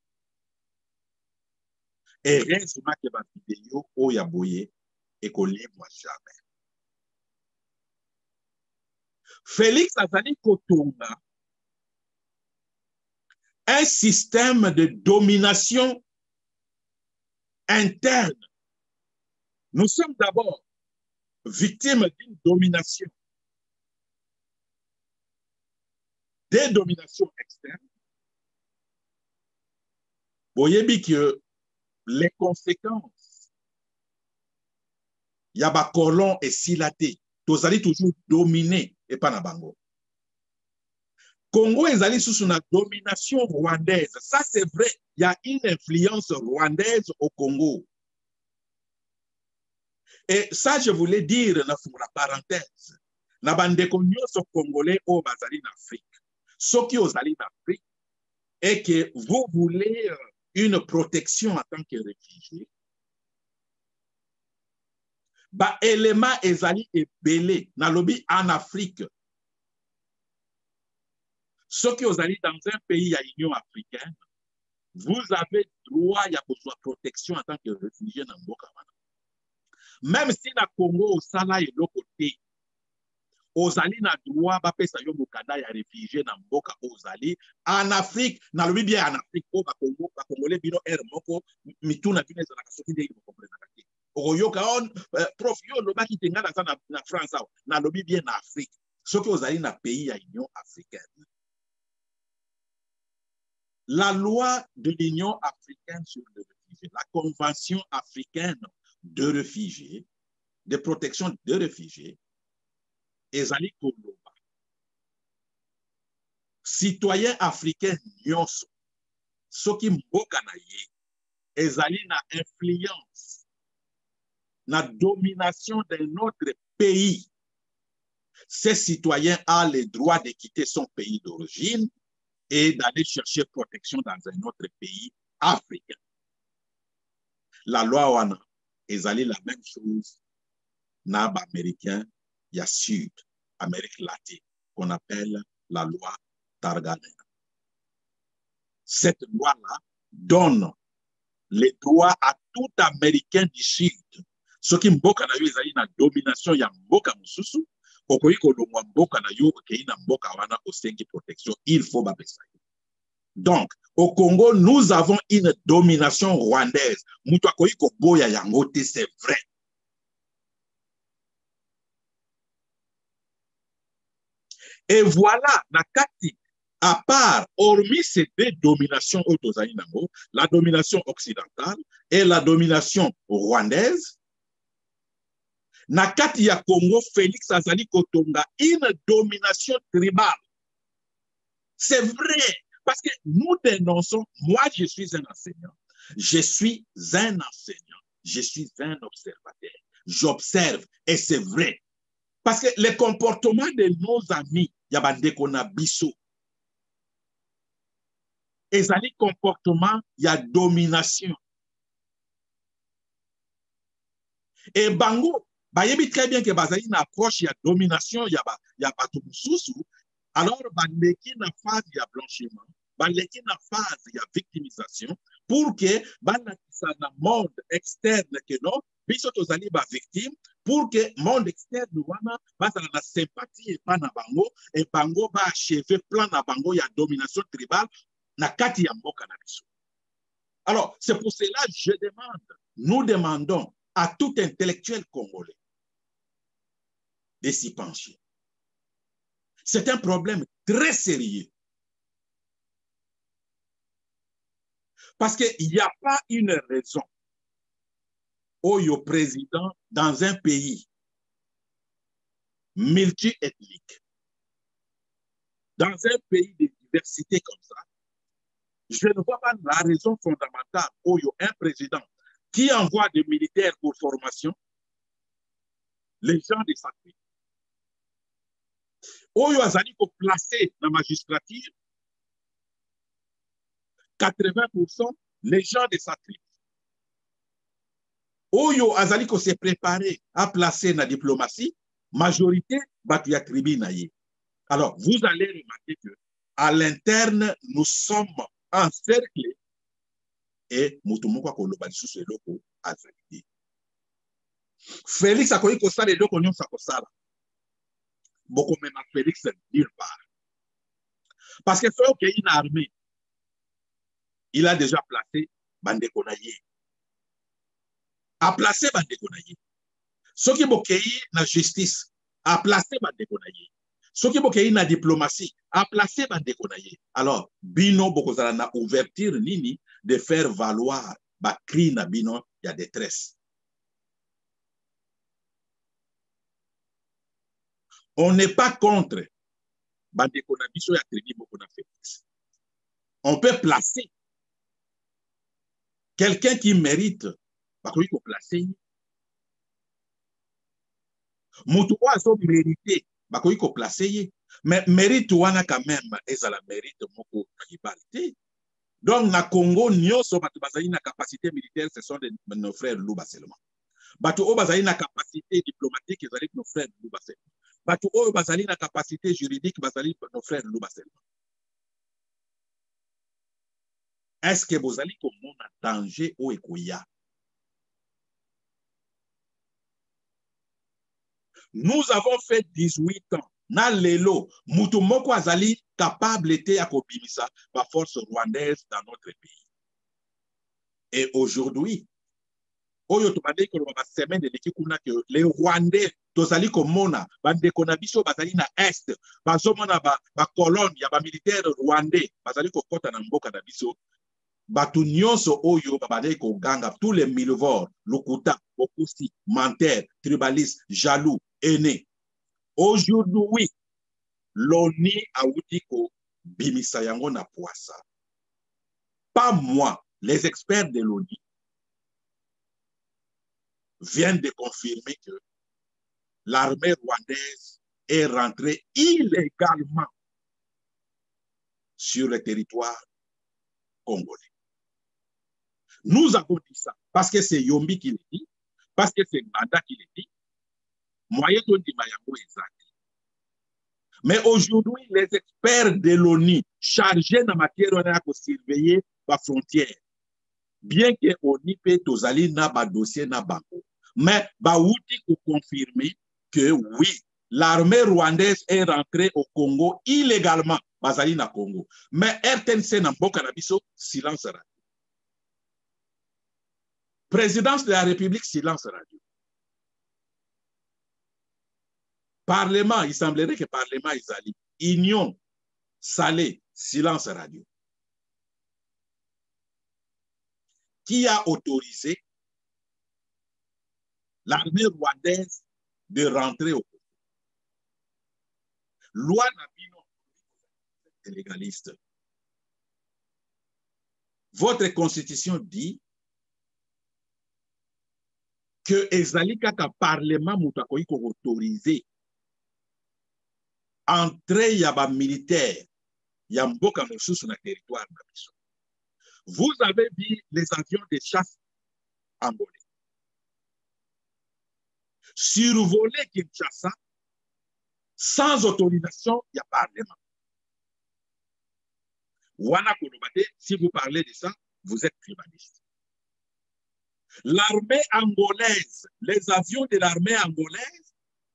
Et heureusement que ma vidéo oya boye et qu'on livre jamais. Félix azali kotonga un système de domination interne. Nous sommes d'abord victimes d'une domination, des dominations externes. Vous voyez que les conséquences, il y a des colons et silatés. Tous allez toujours dominer et pas na bango. Congo est allé sous une domination rwandaise. Ça, c'est vrai. Il y a une influence rwandaise au Congo. Et ça, je voulais dire pour la parenthèse. Na bandeko nyonso congolais au bazali en Afrique. Ceux qui ont allé en Afrique et que vous voulez une protection en tant que réfugié, ba élément ezali ebele na lobi en Afrique. Ceux qui ont allé dans un pays à l'Union africaine, vous avez droit à besoin de protection en tant que réfugié dans Mboka. Même si na Congo au sala et l'autre côté, ozali na droit ba pesa yo mokanda ya réfugié na Mboka ozali en Afrique, na lobi bien en Afrique au Congo, ba Congolais bino er moko mituna bino za ka soki ndenge comprendre ka. Oyoka on prof yo loba ki tenga na France na lobi bien na Afrique. Soki ozali na pays ya Union africaine. La loi de l'Union africaine sur les réfugiés, la Convention africaine de réfugiés, de protection de réfugiés, ezali koloba. Citoyens africains nyonso, soki mboka na ye, ezali na influence, na domination d'un autre pays. Ces citoyens ont le droit de quitter son pays d'origine et d'aller chercher protection dans un autre pays africain. La loi wana ezali la même chose na ba américain ya Sud, Amérique latine, qu'on appelle la loi Targanena. Cette loi-là donne les droits à tout Américain du Sud. Ce qui mboka na yo ezali na domination ya mboka mususu, okoki kolongwa mboka na yo okei na mboka wana osengi protection, il faut bapesa yo. Donc, au Congo, nous avons une domination rwandaise. Mutu akoki koboya yango te, c'est vrai. Et voilà, Nakati, à part, hormis ces deux dominations la domination occidentale et la domination rwandaise, Nakati ya Congo, Félix Azali Kotonga, une domination tribale. C'est vrai, parce que nous dénonçons, moi je suis un enseignant, je suis un observateur, j'observe, et c'est vrai. Parce que le comportement de nos amis, Yabande Konabiso, ezali comportement, il y a domination. Et Bango, bayebi très bien que bazali une approche, il y a domination, il y a Batumususu. Alors, bandeki na phase, il y a blanchiment, bandeki na phase, il y a victimisation, pour que banakisa na monde externe que non, biso tozali ba victime, pour que monde externe wana bazala na sympathie et pas na bango, et bango ba achever plan na bango, il y a domination tribale, na kati ya mboka na biso. Alors, c'est pour cela que je demande, nous demandons à tout intellectuel congolais de s'y pencher. C'est un problème très sérieux. Parce qu'il n'y a pas une raison où le président dans un pays multi-ethnique, dans un pays de diversité comme ça, je ne vois pas la raison fondamentale où il y a un président qui envoie des militaires pour formation, les gens de sa tribu. Où il y a placé dans la magistrature 80% les gens de sa tribu. Oyo Azaliko s'est préparé à placer dans la diplomatie, majorité, Batuya tribu naïe. Alors, vous allez remarquer que à l'interne, nous sommes encerclés et Mutumukwa Kolobalisu se loko Azali. Félix a connu que ça, les deux connus ça. Beaucoup même Félix nulle part. Parce que faut qu'il y ait une armée. Il a déjà placé Bande Konaye. a placé bandeko na ye. Soki bokei na justice, a placé bandeko na ye. Soki bokei na diplomatie, a placé bandeko na ye. Alors, bino bokozala na ouverture nini de faire valoir ba cri na bino ya détresse. On n'est pas contre bandeko na biso ya tribu boko na Félix. On peut placer quelqu'un qui mérite, bakoki ko placer. Mutu oazo mérité, bakoki ko placer. Mais mérite wana quand même ezala mérite moko tribalité. Donc na Congo nyonso batu bazali na capacité militaire, ce sont nos frères Luba seulement. Batu o bazali na capacité diplomatique, ezali nos frères Luba seulement. Batu o bazali na capacité juridique, bazali nos frères Luba seulement. Est-ce que bozali komona danger o ekoya? Nous avons fait 18 ans. Na lelo, mutu moko azali capable te ya kobimisa ba force rwandaise dans notre pays. Et aujourd'hui, oyo tobandeki koloba ba semaine de l'équipe kuna que les Rwandais tozali komona bandeko na biso bazali na est, bazomona ba colonne ya ba militaire rwandais bazali kokota na mboka na biso. Batu nyonso oyo babandeki koganga tous les milivores, Lukuta, Bokusi, Manter, Tribaliste, Jaloux, Aîné. Aujourd'hui, l'ONI a outi ko bimisa yango na poissa. Pas moi, les experts de l'ONI viennent de confirmer que l'armée rwandaise est rentrée illégalement sur le territoire congolais. Nous avons dit ça parce que c'est Yombi qui le dit, parce que c'est Manda qui le dit. Mais aujourd'hui, les experts de l'ONU chargés de matière pour surveiller la frontière, bien que l'ONU peut tozali na ba dossier na banco, mais baouti pour confirmer que oui, l'armée rwandaise est rentrée au Congo illégalement, bazali na Congo. Mais RTNC na mboka na biso, silence radio. Présidence de la République, silence radio. Parlement, il semblerait que Parlement Isali, Union, Salé, silence radio. Qui a autorisé l'armée rwandaise de rentrer au Congo? Loi Nabino, légaliste. Votre constitution dit que Ezali Kaka Parlement Moutakoyi ko autorisé entrer yaba militaire yamboka mosusu na territoire na biso. Vous avez vu les avions de chasse angolais survoler Kinshasa sans autorisation il y a Parlement. Wana Kolobate, si vous parlez de ça, vous êtes tribaliste. L'armée angolaise, les avions de l'armée angolaise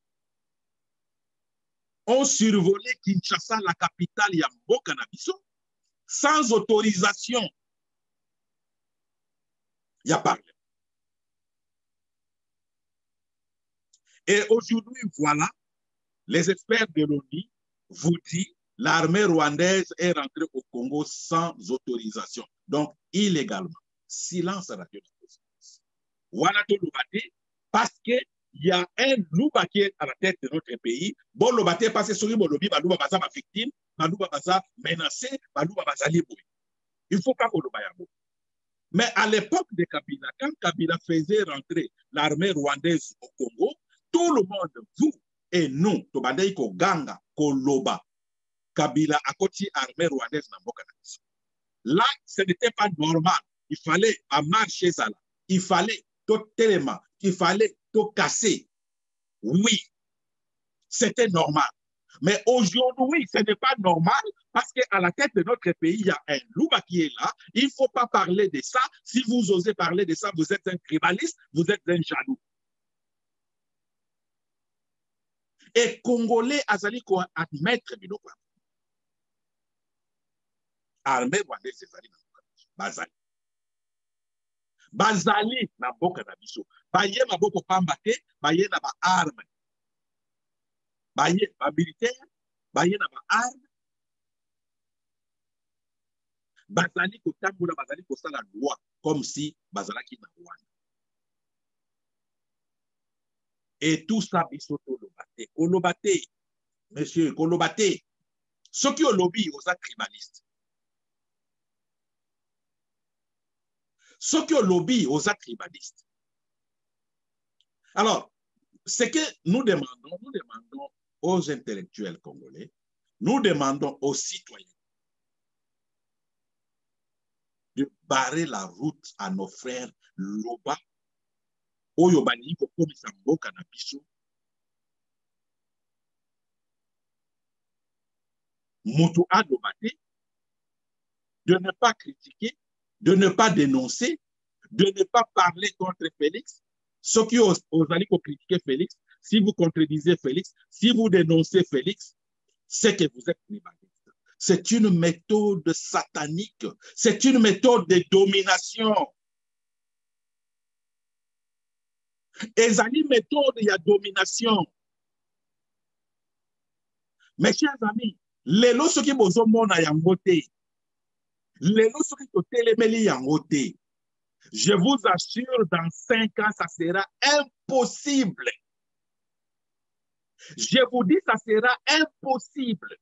ont survolé Kinshasa, la capitale Yamboka na biso, sans autorisation. Il y a Parlement. Et aujourd'hui, voilà, les experts de l'ONU vous disent l'armée rwandaise est rentrée au Congo sans autorisation, donc illégalement. Silence radio. Voilà tout le parce que il y a un louba qui est à la tête de notre pays. Bon, le bâté parce que sur le lobby, Balouba Baza ma victime, Balouba Baza menacé, Balouba Baza libre. Il ne faut pas qu'on le baille. Mais à l'époque de Kabila, quand Kabila faisait rentrer l'armée rwandaise au Congo, tout le monde, vous et nous, Tobandei ko Ganga, ko Loba, Kabila a côté armée rwandaise dans Boka. Là, ce n'était pas normal. Il fallait à marcher ça là. Il fallait tout tellement, il fallait tout casser. Oui, c'était normal. Mais aujourd'hui, ce n'est pas normal parce qu'à la tête de notre pays, il y a un louba qui est là. Il ne faut pas parler de ça. Si vous osez parler de ça, vous êtes un tribaliste, vous êtes un jaloux. Et Congolais, Azali, quoi admettre, armée rwandaise, Bazali. bazali na mboka na biso baye maboko pamba te baye na ba arme baye ba militaire baye na ba arme bazali kotambola bazali kosala loi comme si bazalaki na Rwanda et tout ça biso koloba te monsieur koloba te soki olobi oza tribaliste soki olobi oza tribaliste. Alors, ce que nous demandons aux intellectuels congolais, nous demandons aux citoyens de barrer la route à nos frères Loba, Oyo Bani Kokomisa Mboka na biso, Moto Adobate, de ne pas critiquer, de ne pas dénoncer, de ne pas parler contre Félix. Ceux qui osent aller critiquer Félix, si vous contredisez Félix, si vous dénoncez Félix, c'est que vous êtes tribaliste. C'est une méthode satanique. C'est une méthode de domination. Ezali méthode de domination. Mes chers amis, lelo soki bozomona yango te. Lelo soki totelemeli yango te. Je vous assure, dans 5 ans, ça sera impossible. Je vous dis, ça sera impossible.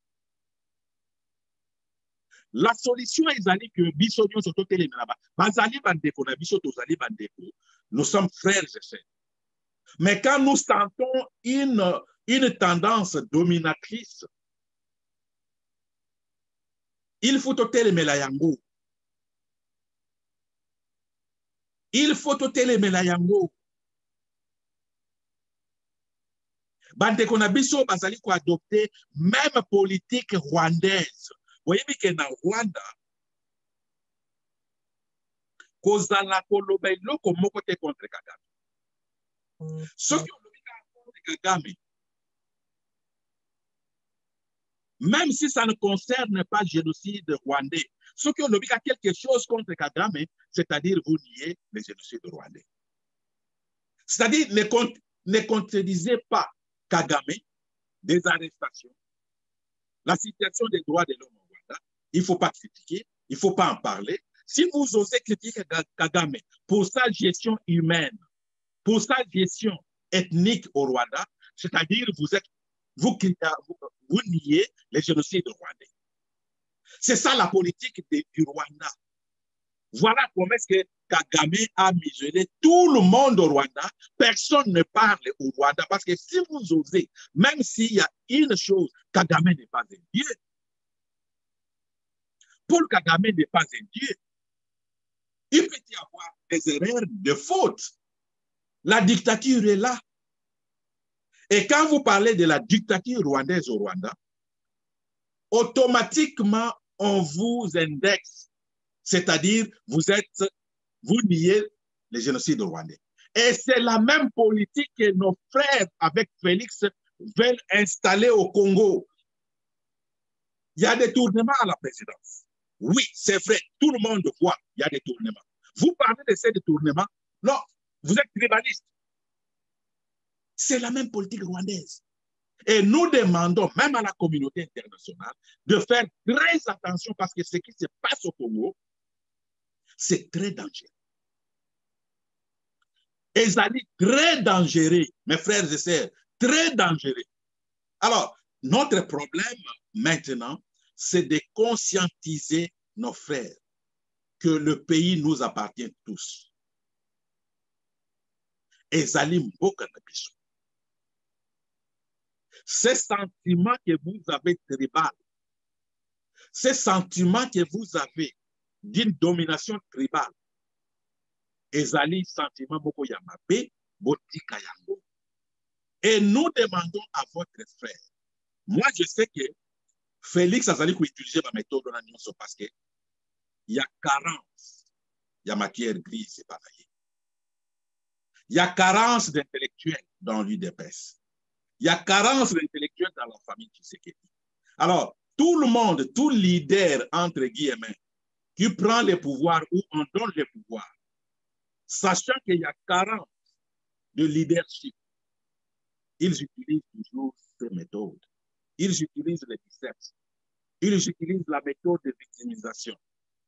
La solution est que bisonio soto telemela bazali bandeko na biso tozali bandeko. Nous sommes frères et sœurs. Mais quand nous sentons une tendance dominatrice, il faut telemela yango. Il faut telemela yango. Bandeko na biso bazali ko adopter même politique rwandaise. Voyez bien que na Rwanda, kozala koloba eloko moko te contre Kagame. Soki olobika contre Kagame, même si ça ne concerne pas le génocide rwandais, soki olobika quelque chose contre Kagame, c'est-à-dire vous niez le génocide rwandais. C'est-à-dire ne contredisez pas Kagame, des arrestations, la situation des droits de l'homme au Rwanda, il ne faut pas critiquer, il ne faut pas en parler. Si vous osez critiquer Kagame pour sa gestion humaine, pour sa gestion ethnique au Rwanda, c'est-à-dire vous niez les génocides rwandais. C'est ça la politique du Rwanda. Voilà comment est-ce que Kagame a muselé tout le monde au Rwanda. Personne ne parle au Rwanda parce que si vous osez, même s'il y a une chose, Kagame n'est pas un Dieu. Paul Kagame n'est pas un Dieu. Il peut y avoir des erreurs, des fautes. La dictature est là. Et quand vous parlez de la dictature rwandaise au Rwanda, automatiquement, on vous indexe. C'est-à-dire, vous niez le génocide rwandais. Et c'est la même politique que nos frères avec Félix veulent installer au Congo. Il y a des tournements à la présidence. Oui, c'est vrai, tout le monde voit, il y a des tournements. Vous parlez de ces détournements, non, vous êtes tribaliste. C'est la même politique rwandaise. Et nous demandons, même à la communauté internationale, de faire très attention parce que ce qui se passe au Congo, c'est très dangereux. Et ça dit très dangereux, mes frères et sœurs, très dangereux. Alors, notre problème maintenant, c'est de conscientiser nos frères que le pays nous appartient tous. Et Zalim Bokanabiso. Ces sentiments que vous avez tribal, ces sentiments que vous avez d'une domination tribale, ezali sentiment boko yamabe, botika yango. Et nous demandons à votre frère. Moi, je sais que Félix a utilisé ma méthode parce qu'il y a carence, il y a matière grise, c'est pareil. Il y a carence d'intellectuels dans l'UDPS. Il y a carence d'intellectuels dans la famille Tshisekedi. Alors, tout le monde, tout leader, entre guillemets, qui prend les pouvoirs ou en donne les pouvoirs, sachant qu'il y a carence de leadership, ils utilisent toujours ces méthodes. Ils utilisent les biceps. Ils utilisent la méthode de victimisation.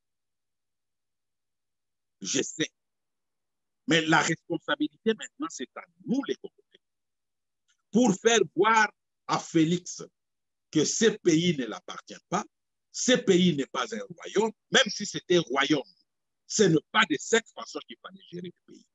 Je sais. Mais la responsabilité maintenant, c'est à nous les Congolais. Pour faire voir à Félix que ce pays ne l'appartient pas, ce pays n'est pas un royaume, même si c'était un royaume. Ce n'est pas de cette façon qu'il fallait gérer le pays.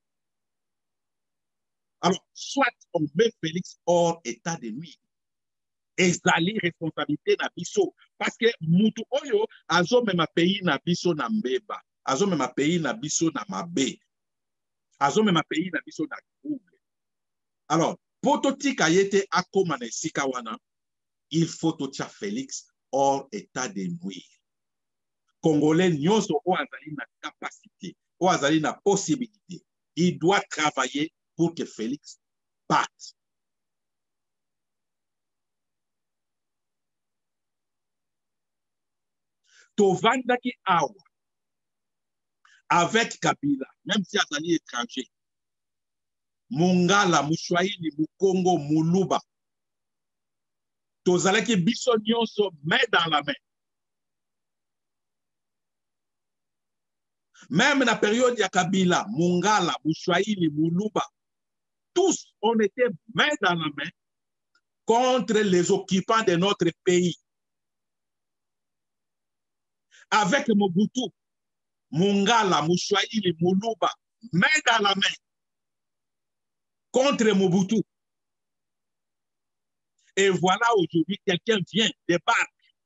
Alors, soit on met Félix hors état de nuire, ezali responsabilité na biso, parce que mutu oyo azomema pays na biso na mbeba, azomema pays na biso na mabe, azomema pays na biso na trouble. Alors, po totika ye te akoma na esika wana, il faut totia Félix hors état de nuire. Congolais nyonso oyo azali na capacité, oyo azali na possibilité, il doit travailler pour que Félix parte. Tovandaki awa avec Kabila, même si azali étranger, Mongala, Mouchouaïli, Mukongo, Muluba, tozalaki biso nyonso main dans la main. Même dans la période de Kabila, Mongala, Mouchouaïli, Muluba, tous on était main dans la main contre les occupants de notre pays. Avec Mobutu, Mongala, Mouchouaïli, Muluba, main dans la main contre Mobutu. Et voilà, aujourd'hui, quelqu'un vient, débarque.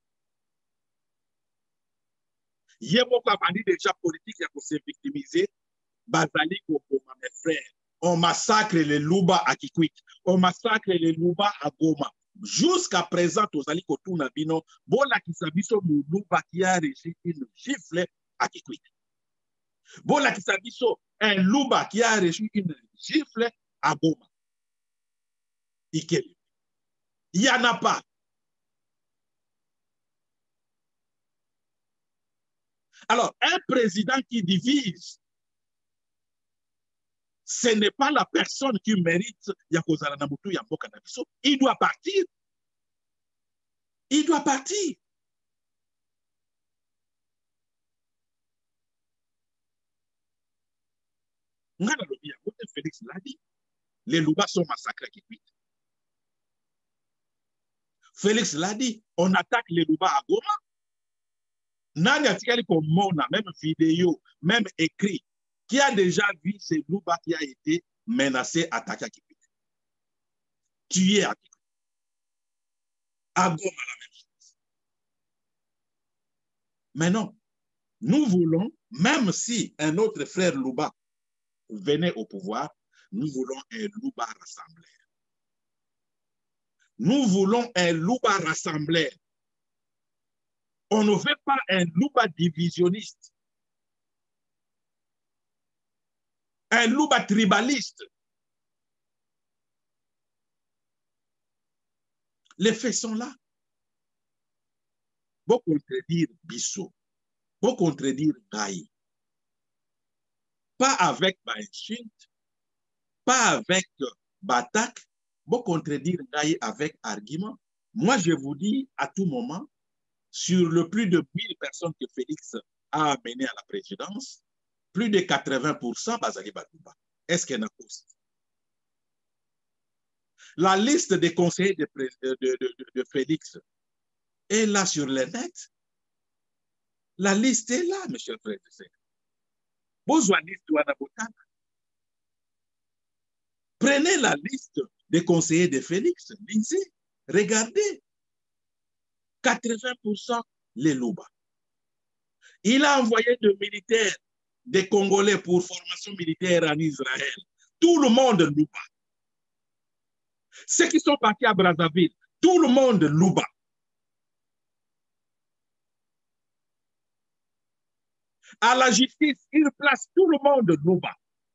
Yemoko a parlé déjà politique pour se victimiser. Bazali Goma, mes frères. On massacre les Luba à Kikwit. On massacre les Luba à Goma. Jusqu'à présent, Tozali Kotuna Bino, Bola Kisabiso Luba qui a reçu une gifle à Kikwit. Bola Kisabiso, un Luba qui a reçu une gifle à Goma. Ikeli. Il n'y en a pas. Alors, un président qui divise, ce n'est pas la personne qui mérite Yakozala Nabutu Yamboka Nabiso. Il doit partir. Il doit partir. Félix l'a dit. Les Louba sont massacrés qui cuitent. Félix l'a dit. On attaque les Louba à Goma. Nani a comme mona, même vidéo, même écrit, qui a déjà vu ces Louba qui a été menacé, attaqué à Kipik. Tué à Kipik. À Goma, la même chose. Mais non, nous voulons, même si un autre frère Louba venait au pouvoir, nous voulons un Louba rassembleur. Nous voulons un Louba rassembleur. On ne veut pas un Louba divisionniste. Un Louba tribaliste. Les faits sont là. Pour contredire Bissot, pour contredire Gaï. Pas avec Baïchint, pas avec Batak, pour contredire Gaï avec argument. Moi, je vous dis à tout moment, sur le plus de 1000 personnes que Félix a amenées à la présidence, plus de 80% Bazali Badouba. Est-ce qu'il y en a plus? La liste des conseillers de Félix est là sur le net. La liste est là, mes chers frères et sœurs. Prenez la liste des conseillers de Félix, lisez, regardez. 80% les Louba. Il a envoyé des militaires, des Congolais pour formation militaire en Israël. Tout le monde Louba. Ceux qui sont partis à Brazzaville, tout le monde Louba. À la justice, il place tout le monde Louba.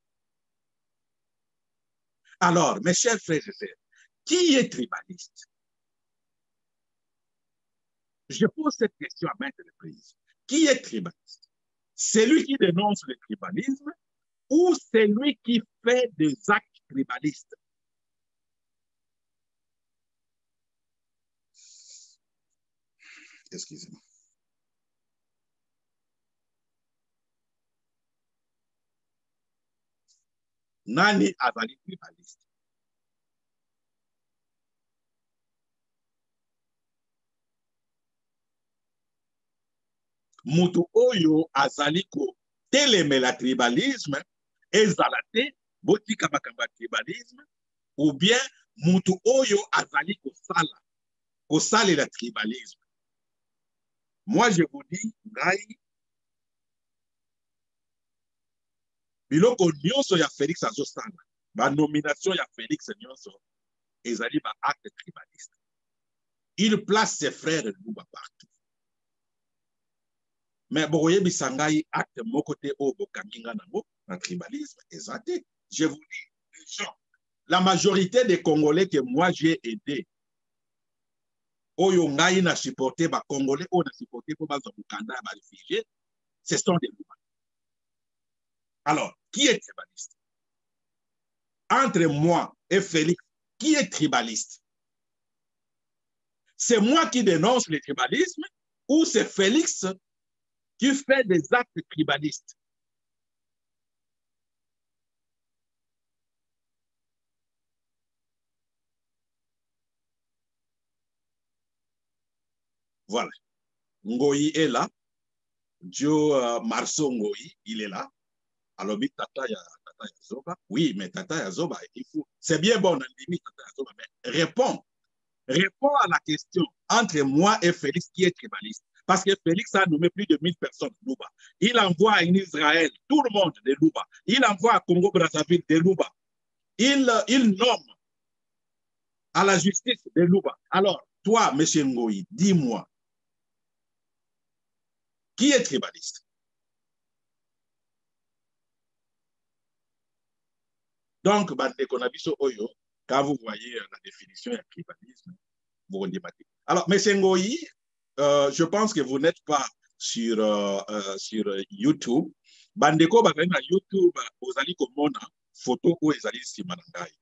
Alors, mes chers frères et sœurs, qui est tribaliste? Je pose cette question à maintes reprises. Qui est tribaliste? Celui qui dénonce le tribalisme ou celui qui fait des actes tribalistes. Excusez-moi. Nani azali tribaliste? Mutu oyo azali ko telemela tribalisme ezala te botika makambo ya tribalisme ou bien mutu oyo azali kosalela tribalisme. Moi je vous dis ngai biloko nyonso ya Félix azosala ba nomination ya Félix nyonso ezali ba acte tribaliste. Il place ses frères Luba partout. Mais boyebisa ngai acte moko te o bokanginga nango na tribalisme ezate. Je vous dis, les gens, la majorité des Congolais que moi j'ai aidé, oyo ngai na supporté ba Congolais, o na supporté pour bazo mukanda ba réfugiés, ce sont des Luba. Alors, qui est tribaliste? Entre moi et Félix, qui est tribaliste? C'est moi qui dénonce le tribalisme ou c'est Félix qui fait des actes tribalistes? Voilà. Ngoyi est là. Joe Marceau Ngoyi, il est là. Alors, Tata Yazoba. Oui, mais Tata Yazoba, il faut. C'est bien bon, on a limite Tata Yazoba, mais réponds à la question entre moi et Félix qui est tribaliste. Parce que Félix a nommé plus de 1000 personnes de Louba. Il envoie en Israël tout le monde de Louba. Il envoie à Congo-Brazzaville de Louba. Il nomme à la justice de Louba. Alors, toi, M. Ngoyi, dis-moi, qui est tribaliste? Donc, Oyo, quand vous voyez la définition du tribalisme, vous redematez. Alors, M. Ngoyi, je pense que vous n'êtes pas sur YouTube. Bandeko bazali na YouTube, ozali komona photo ou ezali sima na ngai.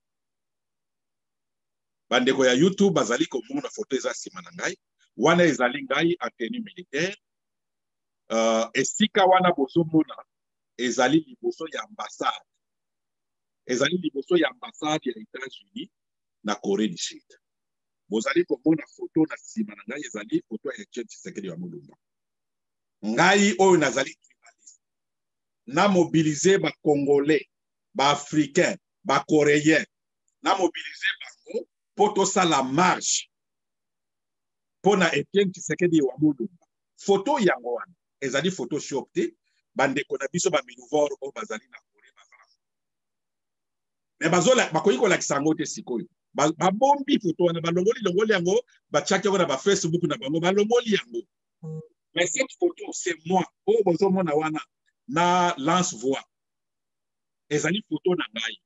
Bandeko ya YouTube bazali komona photo eza sima na ngai. Wana ezali ngai en tenue militaire. Esika wana bozomona ezali liboso ya ambassade. Ezali liboso ya ambassade ya États-Unis na Corée du Sud. Bozali komona photo na sima na ngai ezali photo ya Etienne Tshisekedi wa Mulumba. Ngai oyo nazali tribaliste. Na mobiliser ba Congolais, ba Africains, ba Coréens. Na mobiliser bango po tosala marche pona Etienne Tshisekedi wa Mulumba. Photo yango wana ezali photoshop te, bandeko na biso ba minuvor o bazali na Corée bazala. Mais bazola bakoyi kolakisa yango te sikoyo. Babombi photo wana balongoli yango bachaki yango na ba Facebook na bango balongoli yango. Mais cette photo c'est moi o bozomona wana na lance voix. Ezali photo na ngai.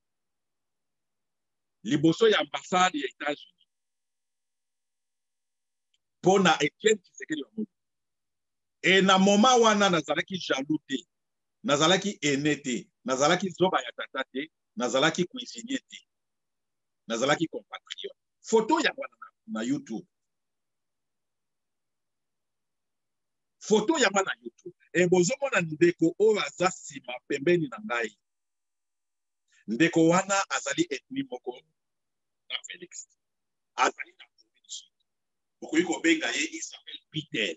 Liboso ya ambassade ya États-Unis. Pona Etienne Tshisekedi wa Mulumba. Et na moment wana nazalaki jaloux te, nazalaki aîné te, nazalaki zoba ya tata te, nazalaki cuisinier te, nazalaki compatriote. Photo ya wana na YouTube. Photo ya wana na YouTube. Et bozomona ndeko o aza sima pembeni na ngai. Ndeko wana azali ethnie moko na Félix. Azali na Corée du Sud. Bokoyi kobenga ye, il s'appelle Peter.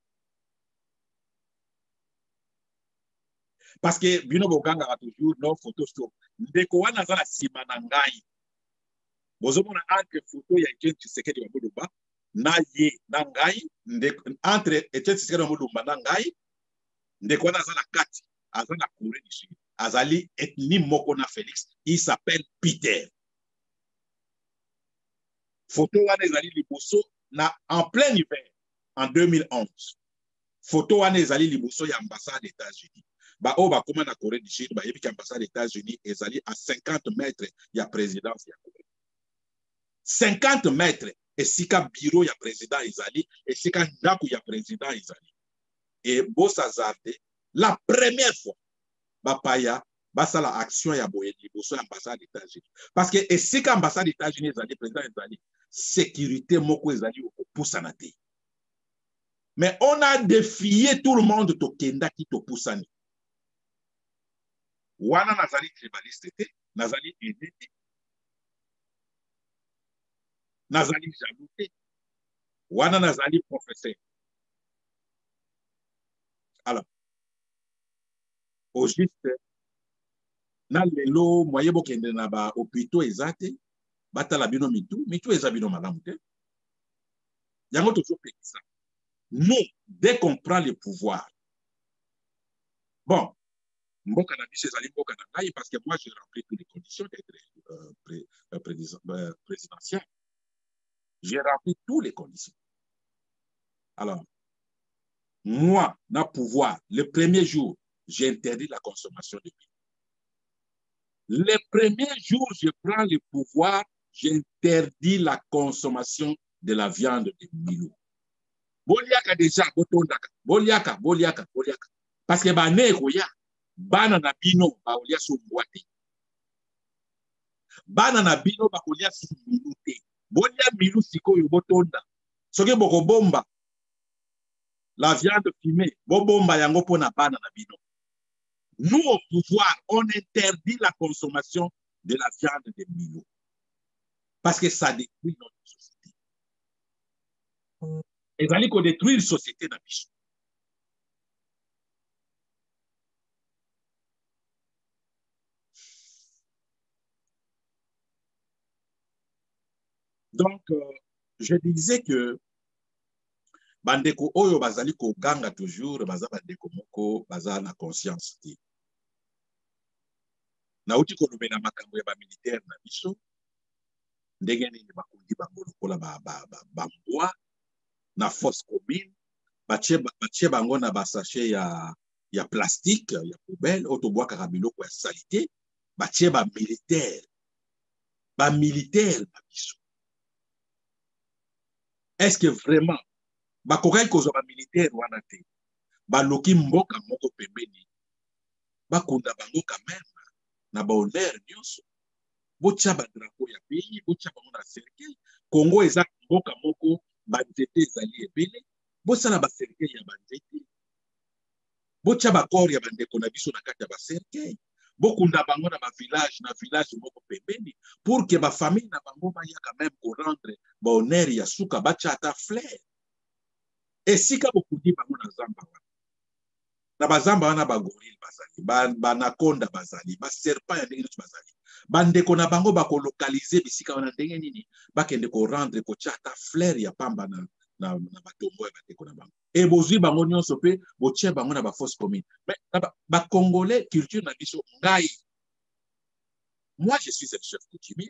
Parce que bino boganga toujours no photoshop. Ndeko wana azala sima na ngai. Bozomona entre photo ya Etienne Tshisekedi wa Mulumba na ye na ngai, entre Etienne Tshisekedi wa Mulumba na ngai, ndeko wana azala kati, azala Corée du Sud. Azali ethnie moko na Félix, il s'appelle Peter. Photo wana ezali liboso na en plein hiver en 2011. Photo wana ezali liboso ya ambassade des États-Unis. Ba o ba koma na Corée du Sud, ba yebi ki ambassade des États-Unis ezali à 50 mètres ya présidence ya Corée. 50 mètres esika bureau ya président ezali, esika ndako ya président ezali. Et Bossazarde, la première fois, Bapaya, basa la action ya boye liboso ambassade d'États-Unis. Parce que et si ambassade d'États-Unis ezali président ezali sécurité moko ezali opusana te. Mais on a défié tout le monde tokenda ki topusani. Wana nazali tribaliste te, nazali aidé te, nazali jaloux te, wana nazali professeur. Alors, au juste, na lelo moye bokende na ba hôpitaux ezate, batala bino mitu eza bino malamu te. Yango tozo pekisa. Nous, dès qu'on prend le pouvoir, bon, mboka na biso ezali mboka na ngai parce que moi j'ai rempli toutes les conditions d'être présidentiel. J'ai rempli toutes les conditions. Alors, moi, na pouvoir, le premier jour, j'ai interdit la consommation de vin. Le premier jour, je prends le pouvoir, j'interdis la consommation de la viande de milou. Boliaka déjà, boliaka. Parce que bane koya, bana na bino ba olia so boite. Bana na bino ba olia so milou te. Bolia milou sikoyo botonda. Soki boko bomba la viande fumée, bomba yango pona bana na bino. Nous, au pouvoir, on interdit la consommation de la viande de milou. Parce que ça détruit notre société. Et ça dit qu'on détruit une société dans bichou. Donc, je disais que bandeko oyo bazali ko ganga toujours, baza bandeko moko, baza na conscience ti. Na uti ko lobena makambo ya ba militaire na biso, ndenge nini bakundi bango lokola ba mbwa na fosse commune, batie bango na ba sachet ya plastique, ya poubelle, otobwaka biloko ya salité, batie ba militaire na biso. Est-ce que vraiment bakokai kozwa ba militaire wana te? Baloki mboka moko pembeni. Bakunda bango quand même na ba honneur nyonso. Botia ba drapeau ya pays, botia bango na cercueil. Congo eza mboka moko ba nzete ezali ebele. Bosala ba cercueil ya ba nzete. Botia ba corps ya bandeko na biso na kati ya ba cercueil. Bokunda bango na ba village moko pembeni pour que ba famille na bango ba ya quand même ko rendre ba honneur ya suka batia ata fleur. Et si ka bokundi bango na zamba wana. Na bazamba wana ba gorille bazali, ba anaconda bazali, ba serpent ya ndenge bazali. Bandeko na bango ba ko localiser bisika wana ndenge nini bakende ko rendre ko tia ata fleur ya pamba na batombo ya bandeko na bango. Et bozwi bango nyonso pe botie bango na ba fosse commune. Mais ba congolais culture na biso ngai. Moi je suis un chef coutumier.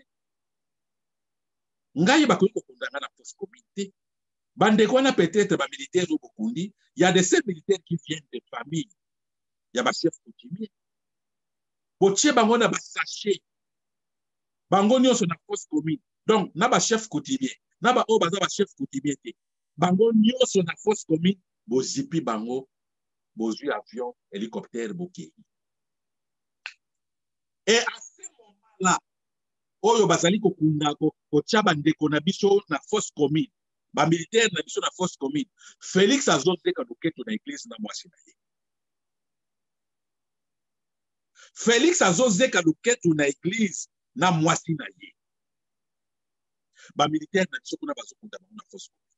Ngai ba ko kondanga na fosse commune. Bandeko wana peut-être ba militaires au Burundi, il y a des ces militaires qui viennent des familles. Il y a ba chef coutumier. Botie bango na ba sachet. Bango nyonso na fosse commune. Donc na ba chef coutumier, na ba o baza ba chef coutumier te. Bango nyonso na fosse commune, bozipi bango, bozui avion, hélicoptère boké. Et à ce moment-là, oyo bazali ko kunda ko tia bandeko na biso na fosse commune. Ba militaire na biso na fosse commune. Félix azozeka loketo na église na mwasi na ye. Félix azozeka loketo na église na mwasi na ye. Ba militaire na biso kuna bazokunda bango na fosse commune.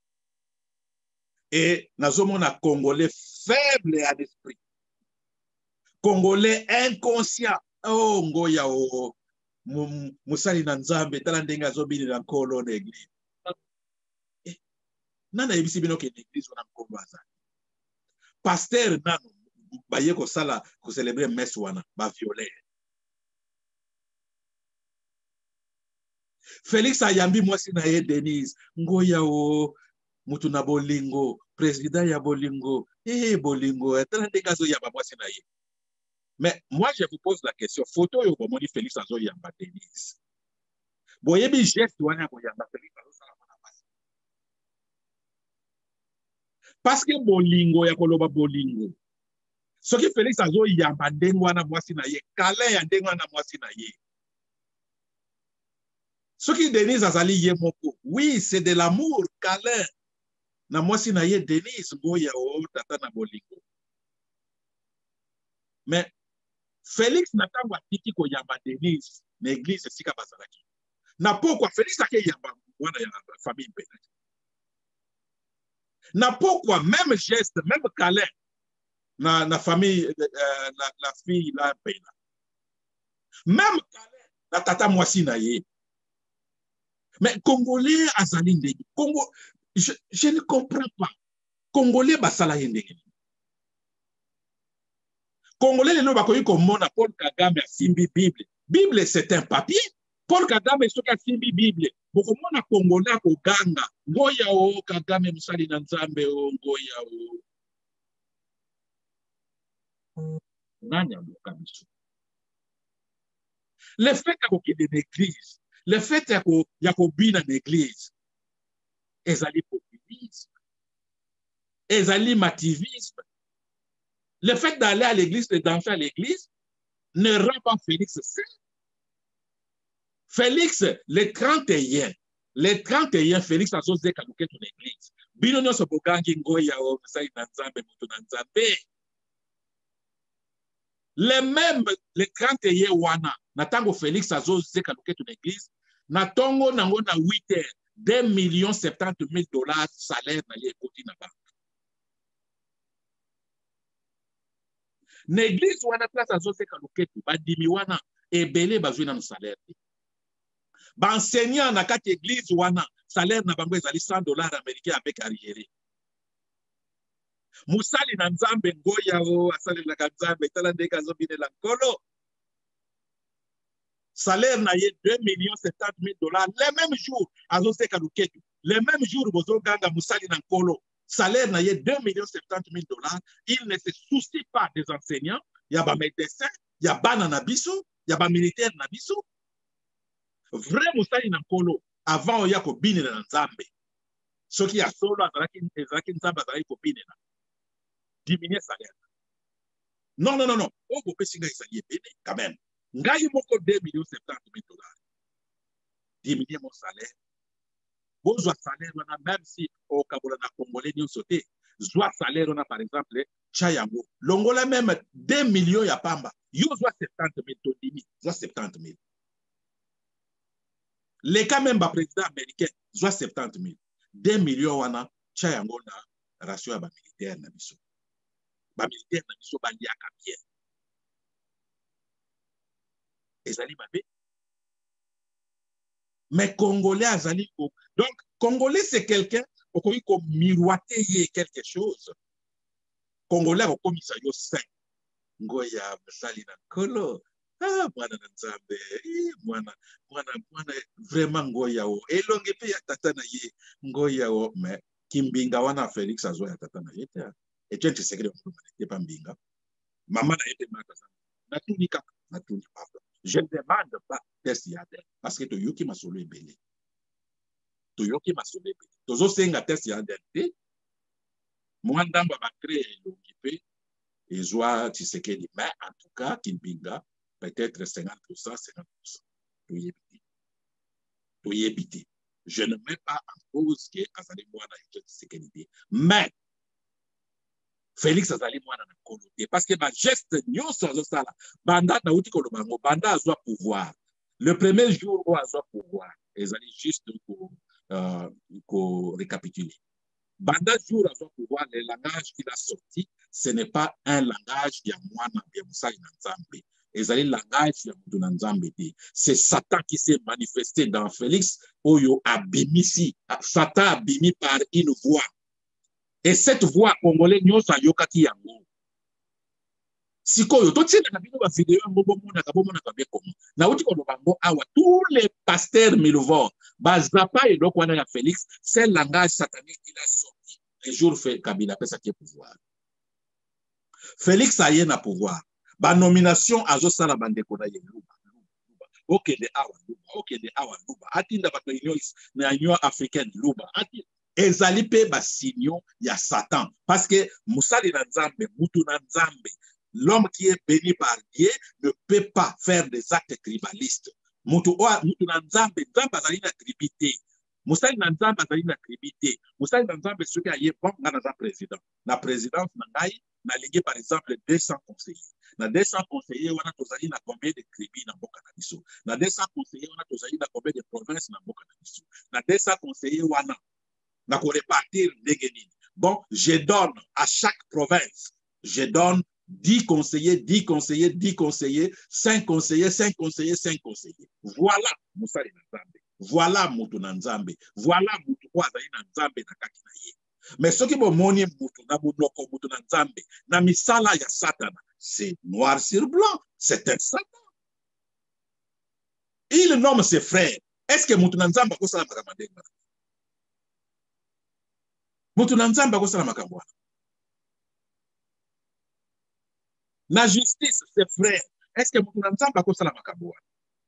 Et nazomona Congolais faible à l'esprit. Congolais inconscient. Oh ngoya o musali na nzambe tala ndenge azobini na nkolo na église. Nana yebisi bino ke l'église wana nkolo azali. Pasteur nano baye ko sala ko célébrer messe wana ba violer. Félix ayambi mwasi na ye Denise ngoya o mutu na bolingo président ya bolingo bolingo tala ndenge azoyamba mwasi na ye. Mais moi je vous pose la question, photo yo bomoni Félix azoyamba Denise. Boyebi geste wana ko yamba Félix azosala mwana basi. Parce que bolingo ya koloba bolingo Ce qui Félix Azo yamba ndengwana mwasi na ye, câlin ya ndengwana mwasi na ye. Ce qui Denise azali ye moko, oui, c'est de l'amour, câlin. Na mwasi na ye Denise ngoya o tata na bolingo. Mais Félix natango atiki ko yamba Denise na église sika bazalaki. Na pourquoi Félix ake yamba mwana ya famille mpena. Na pourquoi même geste, même câlin na famille la fille la mpena. Même câlin na tata mwasi na ye. Mais Congolais azali ndenge. Congo je ne comprends pas. Congolais basala ndenge. Congolais les lobako yiko mona Paul Kagame asimbi Bible. Bible c'est un papier. Paul Kagame soka simbi Bible. Boko mona Congolais ko ganga. Ngoya o Kagame musali na Nzambe o ngoya o. Nani amuka biso. Le fait qu'on ait une église, le fait qu'on y a une église, ezali populisme, ezali mativisme. Le fait d'aller à l'église, de danser à l'église, ne rend pas Félix saint. Félix, le 31, Félix a osé kaluke ton église. Binono so bogangi ngoya o sai na Nzambe mutu na Nzambe. Le même, le 31 wana, natango Félix a osé kaluke ton église, natongo nango na 8 heures, $2,70,000 salaire na ye koti na banque. L'église wana place a osé kaluke tu, bandimi wana, ebele bazwi na salaire. Ba enseignant na kati église wana salaire na bango ezali $100 américains avec arriéré. Musali na Nzambe ngoya o asali la Nzambe tala ndeka zo bine la nkolo. Salaire na ye $2,70,000 le même jour azo se kaluketu. Le même jour bozo ganga musali na nkolo. Salaire na ye $2,70,000. Il ne se soucie pas des enseignants, il y a ba médecins, il y a bana na biso, il y a ba militaire na biso. Vrai musali na nkolo avant oya ko bine na Nzambe. Soki ya solo azalaki Nzambe azalaki ko bine na diminuer salaire. Non. On peut pas signer quand même. Ngai moko $2,70,000. Diminuer mon salaire. Bonjour salaire on a même si au Kabola na Congolais ni sauté. Soit salaire on a par exemple Chayango. Longola même 2 millions ya pamba. Yo soit 70,000 tondimi, soit 70,000. Les cas même ba président américain soit 70,000. 2 millions wana Chayango na ratio ya ba militaire na biso. Ba militaire na biso ba liaka bien. Ezali mabe. Mais Congolais azali ko. Donc Congolais c'est quelqu'un qui ko miroiter quelque chose. Congolais ko komisa yo saint. Ngoya msali na kolo. Ah mwana na Nzambe. Mwana vraiment ngoya o. Elonge pe ya tata na ye. Ngoya o mais kimbinga wana Félix azo ya tata na ye. Et tu sais que le pas mbinga. Maman a été malade. Natuni papa. Je ne demande pas test yadel parce que to yoki masolo ebele. To yoki masolo ebele. Tozo senga test yadel te. Mwandamba ba créer l'okipe et joie tu sais que mais en tout cas kimbinga peut-être 50%. To yebiti. Je ne mets pas en cause que azali mwana et sécurité. Mais Félix azali mwana na kolote parce que ba geste nyonso azosala banda na uti kolobango banda azwa pouvoir le premier jour où azwa pouvoir ezali juste ko récapituler banda jour azwa pouvoir le langage qu'il a sorti ce n'est pas un langage ya mwana ya musali na Nzambe ezali langage ya mutu na Nzambe te c'est Satan qui s'est manifesté dans Félix oyo abimisi Satan abimi par une voix. Et cette voix congolais nyonso ayokaki yango. Sikoyo totina na bino ba vidéo ngombo mona ka bomona ka bekomo. Na uti ko bango awa tous les pasteurs milvor bazapa et donc wana ya Félix, c'est le langage satanique qu'il a sorti les jours fait Kabila pesa qui pouvoir. Félix a yé na pouvoir. Ba nomination azo sala bandeko na ye luba. OK de awa luba. Atinda ba union africaine luba. Ezali pe ba signo ya Satan parce que musali na Nzambe mutu na Nzambe L'homme qui est béni par Dieu ne peut pas faire des actes tribalistes. Mutu na nzambe, nzambe azali na tribité. Musali na nzambe azali na tribité. Musali na nzambe soki aye bon nga na président. Na présidence na ngai na lingi par exemple 200 conseillers. Na 200 conseillers wana tozali na combien de tribus na mboka na biso. Na 200 conseillers wana tozali na combien de provinces na mboka na biso. Na 200 conseillers wana na ko répartir ndenge nini. Bon, je donne à chaque province, je donne 10 conseillers, 10 conseillers, 10 conseillers, 5 conseillers, 5 conseillers, 5 conseillers. Voilà Musali na Nzambe. Voilà Mutu na Nzambe. Voilà Mutu kwa azali na Nzambe na kati na ye. Mais ce qui est moni Mutu na bunoko Mutu na Nzambe, na misala ya Satana, c'est noir sur blanc. C'est un Satan. Il nomme ses frères. Est-ce que Mutu na Nzambe akosala makambo ndenge wana? Mutu na Nzambe akosala makambo wana? Na justice, ses frères. Est-ce que Mutu na Nzambe akosala makambo wana?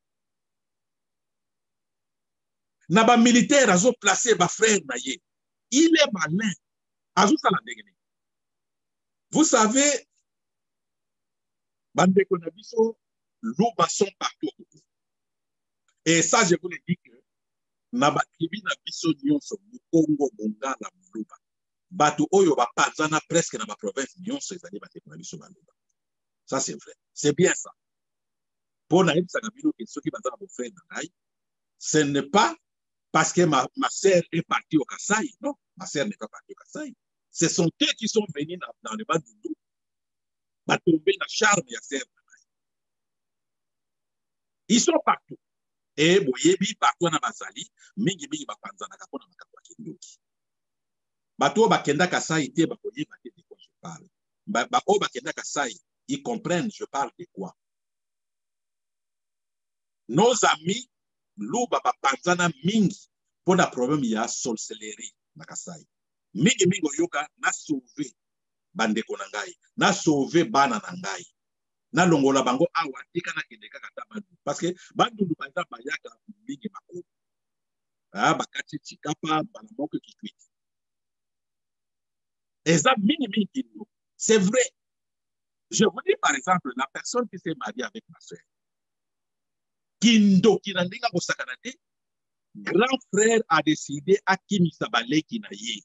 Na ba militaire azo placer ba frère na ye. Il est malin. Azo sala ndenge nini? Vous savez, bandeko na biso, louba sont partout. Et ça, je vous le dis que na ba tribu na biso nyonso, Mukongo, Mongala, Muluba. Batu oyo ba panzana presque na ba province nyonso ezali bandeko na biso baluba. Ça, c'est vrai. C'est bien ça. Pour na yebisa kabino que ceux qui bazana bo frère na ngai, ce n'est pas parce que ma sœur est partie au Kasaï. Non, ma sœur n'est pas partie au Kasaï. Ce sont eux qui sont venus dans le Bandundu. Ba tomber na charme ya sœur. Ils sont partout. Et boyebi partout na bazali, mingi ba panzana ka pona makambo ya kindoki. Bato ba kenda Kasaï te ba koyeba te de quoi je parle. Ba o ba kenda Kasaï, ils comprennent je parle de quoi. Nos amis luba ba panzana mingi pona problème ya sorcellerie na Kasaï. Mingi oyoka na sauver bandeko na ngai, na sauver bana na ngai. Na longola bango awa tika na kende kaka ta bandu parce que bandu par exemple bayaka mingi makolo. Ah bakati tikapa bana moko kikwiti. Et ça mingi. C'est vrai. Je vous dis par exemple la personne qui s'est mariée avec ma soeur. Kindo kinandinga kosakanate. Grand frère a décidé à kimisa baleki na ye.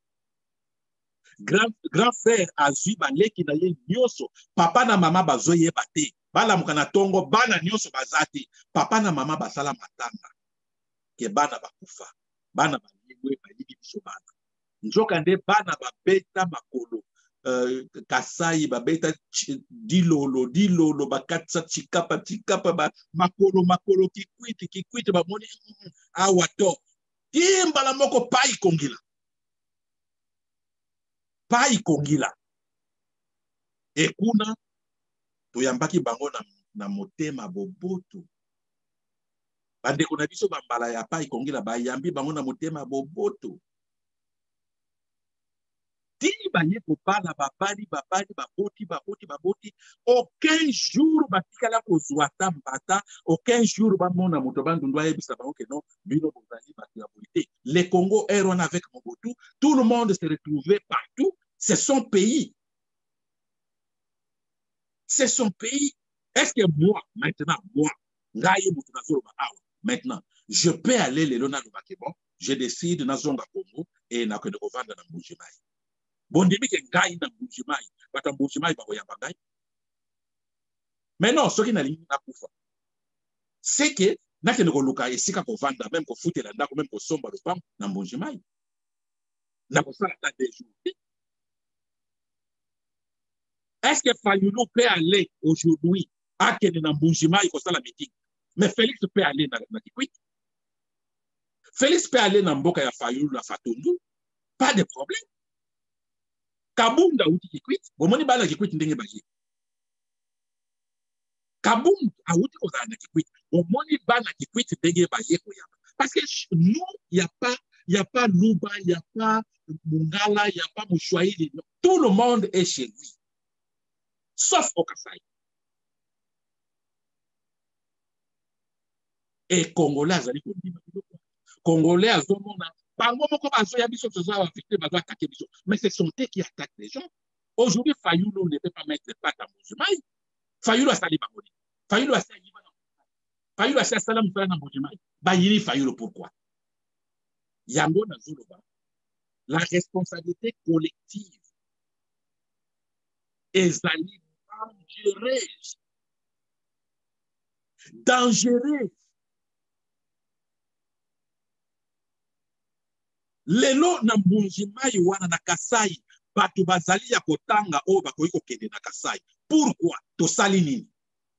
Grand frère a zui baleki na ye nyoso. Papa na mama bazoye bate. Bala mukana tongo bana nyoso bazate. Papa na mama basala matanga. Ke bana bakufa. Bana balibwe balibi biso bana. Njokande bana babeta makolo. Kasai babeta dilolo bakatsa chikapa ba makolo kikwiti ba moni awato kimbala moko pai kongila ekuna toyambaki bango na motema boboto bandeko na biso bambala ya pai kongila bayambi bango na motema boboto. Tini baye kopala babali baboti aucun jour batikala kozwata mbata aucun jour bamona moto bandundwa yebisa bango ke non bino bozali bato ya polité. Le Congo est roi avec Mobutu, tout le monde se retrouvait partout, c'est son pays. C'est son pays. Est-ce que moi maintenant ngaye moto nazoloba awa maintenant je peux aller le lona lobake bon je décide nazonga Congo et na ko vanda na Mbujimai. Bondimi ke ngai na Mbujimai, bata Mbujimai ba koyamba ngai. Mais non, ce qui n'a ligne na kufa. C'est que na ke ko luka esika ko vanda même ko futela ndako même ko somba lo pam na Mbujimai. Na ko sala ta des jours. Est-ce que Fayulu peut aller aujourd'hui à Kenya na Mbujimai ko sala meeting? Mais Félix peut aller na Kikwit. Félix peut aller na mboka ya Fayulu la Fatundu. Pas de problème. Kabunda uti Kikwit, bomoni bala Kikwit ndenge baji. Kabunda uti ko na Kikwit, bomoni bala Kikwit ndenge baji ko yaba. Parce que nous, il y a pas Luba, il y a pas Mungala, il y a pas Mouchouaïli. Tout le monde est chez lui. Sauf au Kasaï. Et Congolais azali ko ndima biloko. Congolais azomona bango moko bazo ya biso toza affecté bazo attaquer biso. Mais ce sont eux qui attaquent les gens. Aujourd'hui, Fayulu ne peut pas mettre pas à Mbujimai. Fayulu a sali Bangoni. Fayulu a sali Fayulu a sali Salam Fana Mbujimai. Bayini Fayulu, pourquoi? Yango na Zuluba. La responsabilité collective est dangereuse. Dangereuse. Lelo na Mbujimai wana na Kasai. Batu bazali ya kotanga o bakoiko kende na Kasai. Pourquoi? Tosali nini?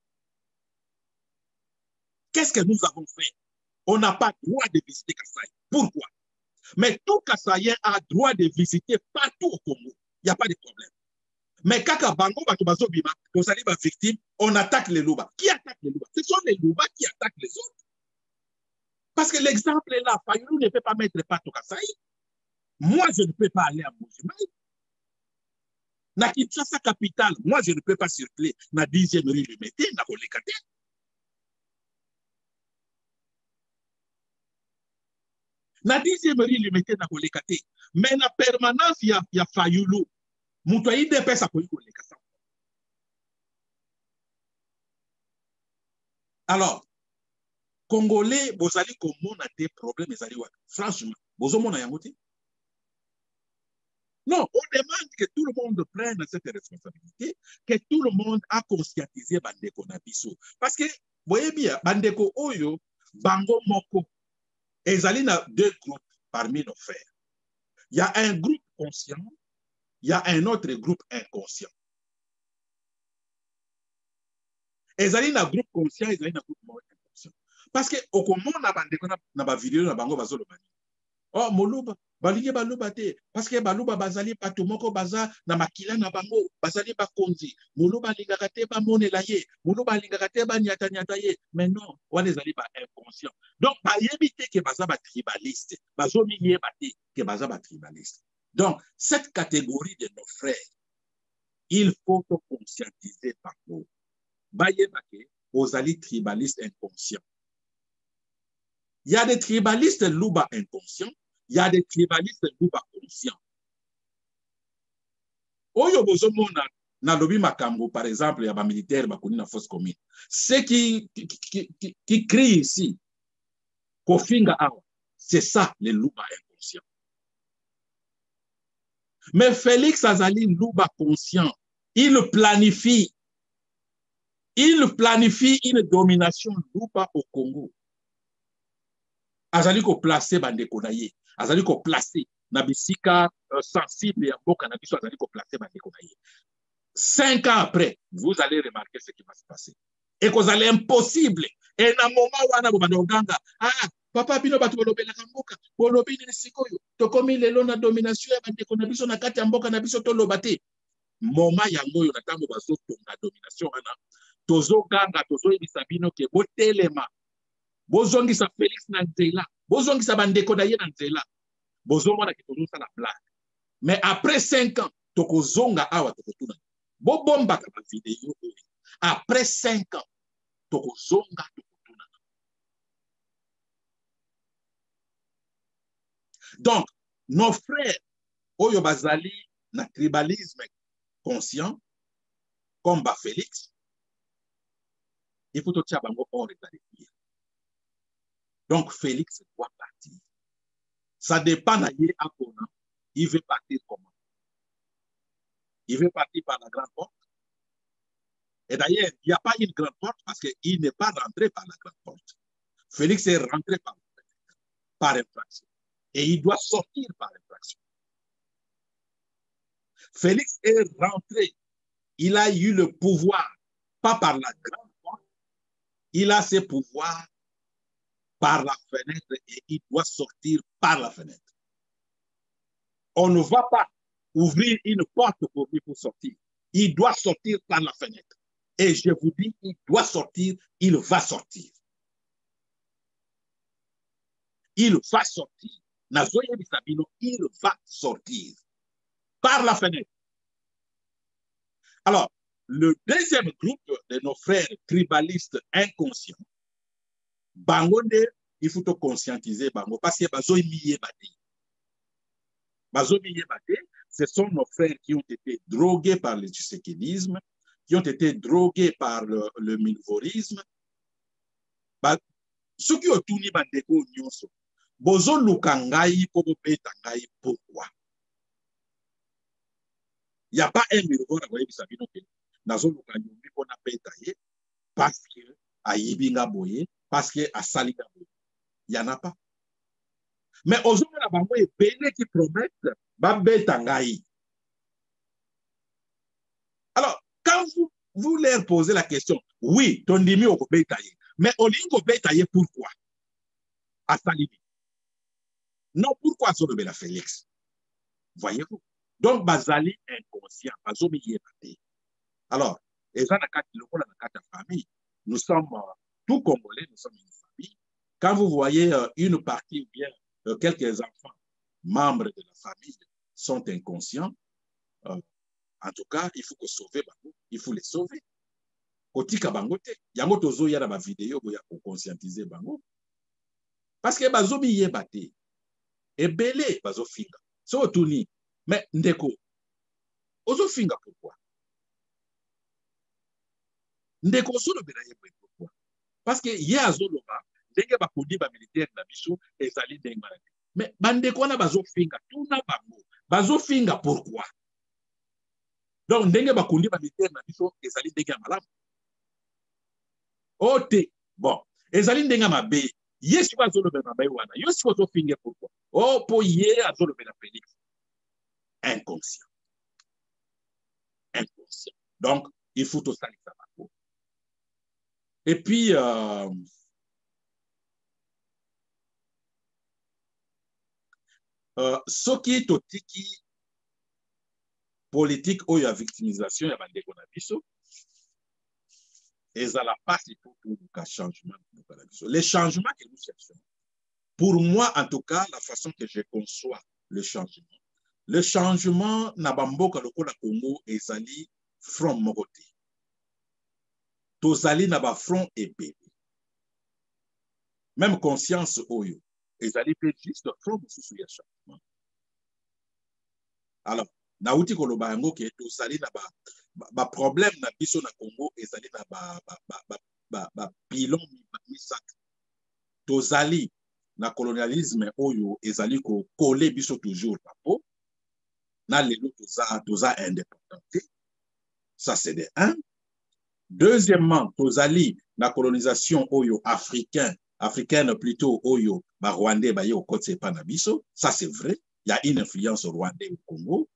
Qu'est-ce que nous avons fait? On n'a pas droit de visiter Kasai. Pourquoi? Mais tout Kassaïen a droit de visiter partout au Congo. Il n'y a pas de problème. Mais Kaka Bango, victime, on attaque les Louba. Qui attaque les Louba? Ce sont les Louba qui attaquent les autres. Parce que l'exemple est là. Fayulu ne peut pas mettre partout au Kassaï. Moi, je ne peux pas aller à Mbujimai. Na Kinshasa capitale, moi, je ne peux pas circuler na 10e rue Limité, na Kolekate. Na 10e rue Limité, na Kolekate. Mais na permanence, il y a Fayulu. Moutoyi de pesa pour Kolekate. Alors, Congolais, bozali komona des problèmes, franchement, bozomona yangote. Non, on demande que tout le monde prenne cette responsabilité, que tout le monde a conscientisé Bandeko Nabiso. Parce que, vous voyez bien, Bandeko Oyo, Bango Moko, ezali na deux groupes parmi nos frères. Il y a un groupe conscient, il y a un autre groupe inconscient. Ezali na groupe conscient, ezali na groupe inconscient. Parce que, au comment na Bandeko na ba vidéo na Bango Bazolo Bani. Oh, Moluba, balinge baluba te, parce que baluba bazali patumoko baza na makila na bango, bazali bakonzi. Moluba lingaka te ba monela ye, moluba lingaka te ba nyata ye. Mais non, wana ezali ba inconscient. Donc ba yebite ke baza ba tribaliste, bazo miye bate ke baza ba tribaliste. Donc cette catégorie de nos frères, il faut conscientiser par nous. Ba yebake ozali tribaliste inconscient. Il y a des tribalistes louba inconscients, il y a des tribalistes louba conscients. Oyo bozomona na lobi makambo, par exemple, il y a des militaires qui na fosse commune. Ceux qui crient ici, Kofinga Awa, c'est ça les louba inconscients. Mais Félix Azali louba conscient, il planifie une domination louba au Congo. Azali ko placer bandeko na ye, azali ko placer na bisika sensible ya mboka na biso, azali ko placer bandeko na ye. 5 ans après, vous allez remarquer ce qui va se passer. Et que vous allez impossible. Et na moment wana bo bandoganga, papa bino batu bolobela mboka, bolobi ni sikoyo, tokomi lelo na domination ya bandeko na biso na kati ya mboka na biso toloba te. Moment yango yo na tango bazo tonga domination wana, tozo ganga tozo yebisa bino ke botelema. Bozongisa Félix na nzela, bozongisa bandeko na ye na nzela, bozomona ke tozo sala blague. Mais après 5 ans, tokozonga awa tokotuna. Bobomba ka ba vidéo. Après 5 ans, tokozonga tokotuna. Donc, nos frères, oyo bazali na tribalisme conscient, comme ba Félix, il faut totia bango hors état de nuire. Donc, Félix doit partir. Ça dépend de lui à Kona. Il veut partir comment? Il veut partir par la grande porte. Et d'ailleurs, il n'y a pas une grande porte parce qu'il n'est pas rentré par la grande porte. Félix est rentré par infraction. Et il doit sortir par infraction. Félix est rentré. Il a eu le pouvoir, pas par la grande porte. Il a ses pouvoirs par la fenêtre et il doit sortir par la fenêtre. On ne va pas ouvrir une porte pour lui pour sortir. Il doit sortir par la fenêtre. Et je vous dis, il doit sortir, il va sortir. Il va sortir. Nazoye Bisabino, il va sortir par la fenêtre. Alors, le deuxième groupe de nos frères tribalistes inconscients, Bangonde, il faut conscientiser Bango parce que Bazo miye bate. Bazo miye bate ce sont nos frères qui ont été drogués par le tshisekidisme, qui ont été drogués par le milvorisme. Ceux qui ont tout mis bandeko nyonso, bozo lukangai pour betangai pourquoi? Il n'y a pas un milvor à voyer bisabino ke nazo lukangai pour na betaye parce que aibinga boye, parce que asaliga boye. Il n'y en a pas. Mais aujourd'hui, la banque est béné qui promettent babetangai. Alors, quand vous leur posez la question, oui, ton demi au bétaillé, mais au lieu de bétaillé, pourquoi? À Salibi. Non, pourquoi ça la Félix? Voyez-vous? Donc, Bazali inconscient, Bazomi yébate. Alors, et ça, la famille, nous sommes tous Congolais, nous sommes une famille. Quand vous voyez une partie ou bien quelques enfants, membres de la famille, sont inconscients, en tout cas, il faut que sauver bango, il faut les sauver. Kotika bangote, yango tozo ya na ba vidéo boya ko conscientiser bango. Parce que bazobi yebate. Ebele bazo finga. So tuni, mais ndeko. Ozo finga pourquoi? Ndeko so lo bela yebate pourquoi? Parce que ya zo lo ba, ndenge ba kodi ba militaire na biso ezali ndenge malade. Mais bandeko na bazo finga, tuna bango. Bazo finga pourquoi? Donc ndenge ba kodi ba militaire na biso ezali ndenge malamu. Ote, bon, ezali ndenga mabe, yesu azolo bena mabe wana, yesu azo finge pourquoi? Oh, po ye azolo bena Félix. Inconscient. Inconscient. Donc, il faut tout ça. Et puis, ce qui est totiki politique ou la victimisation, il y a des conditions. Et ça la passe pour le changement. Les changements que nous cherchons, pour moi, en tout cas, la façon que je conçois le changement n'a pas beaucoup le Congo et Zali front Mogoté. Tozali n'a pas front épais. Même conscience oyo. Et Zali fait juste front sous le changement. Alors, nauti koloba yango ke tozali na ba problème na biso na Congo ezali na ba pilon misato. Tozali na colonialisme oyo ezali ko coller biso toujours papo. Na lelo toza indépendanté. Ça c'est de un. Deuxièmement, tozali na colonisation oyo africaine plutôt oyo ba rwandais ba yo kote pa na biso. Ça c'est vrai. Il y a une influence rwandaise au Congo.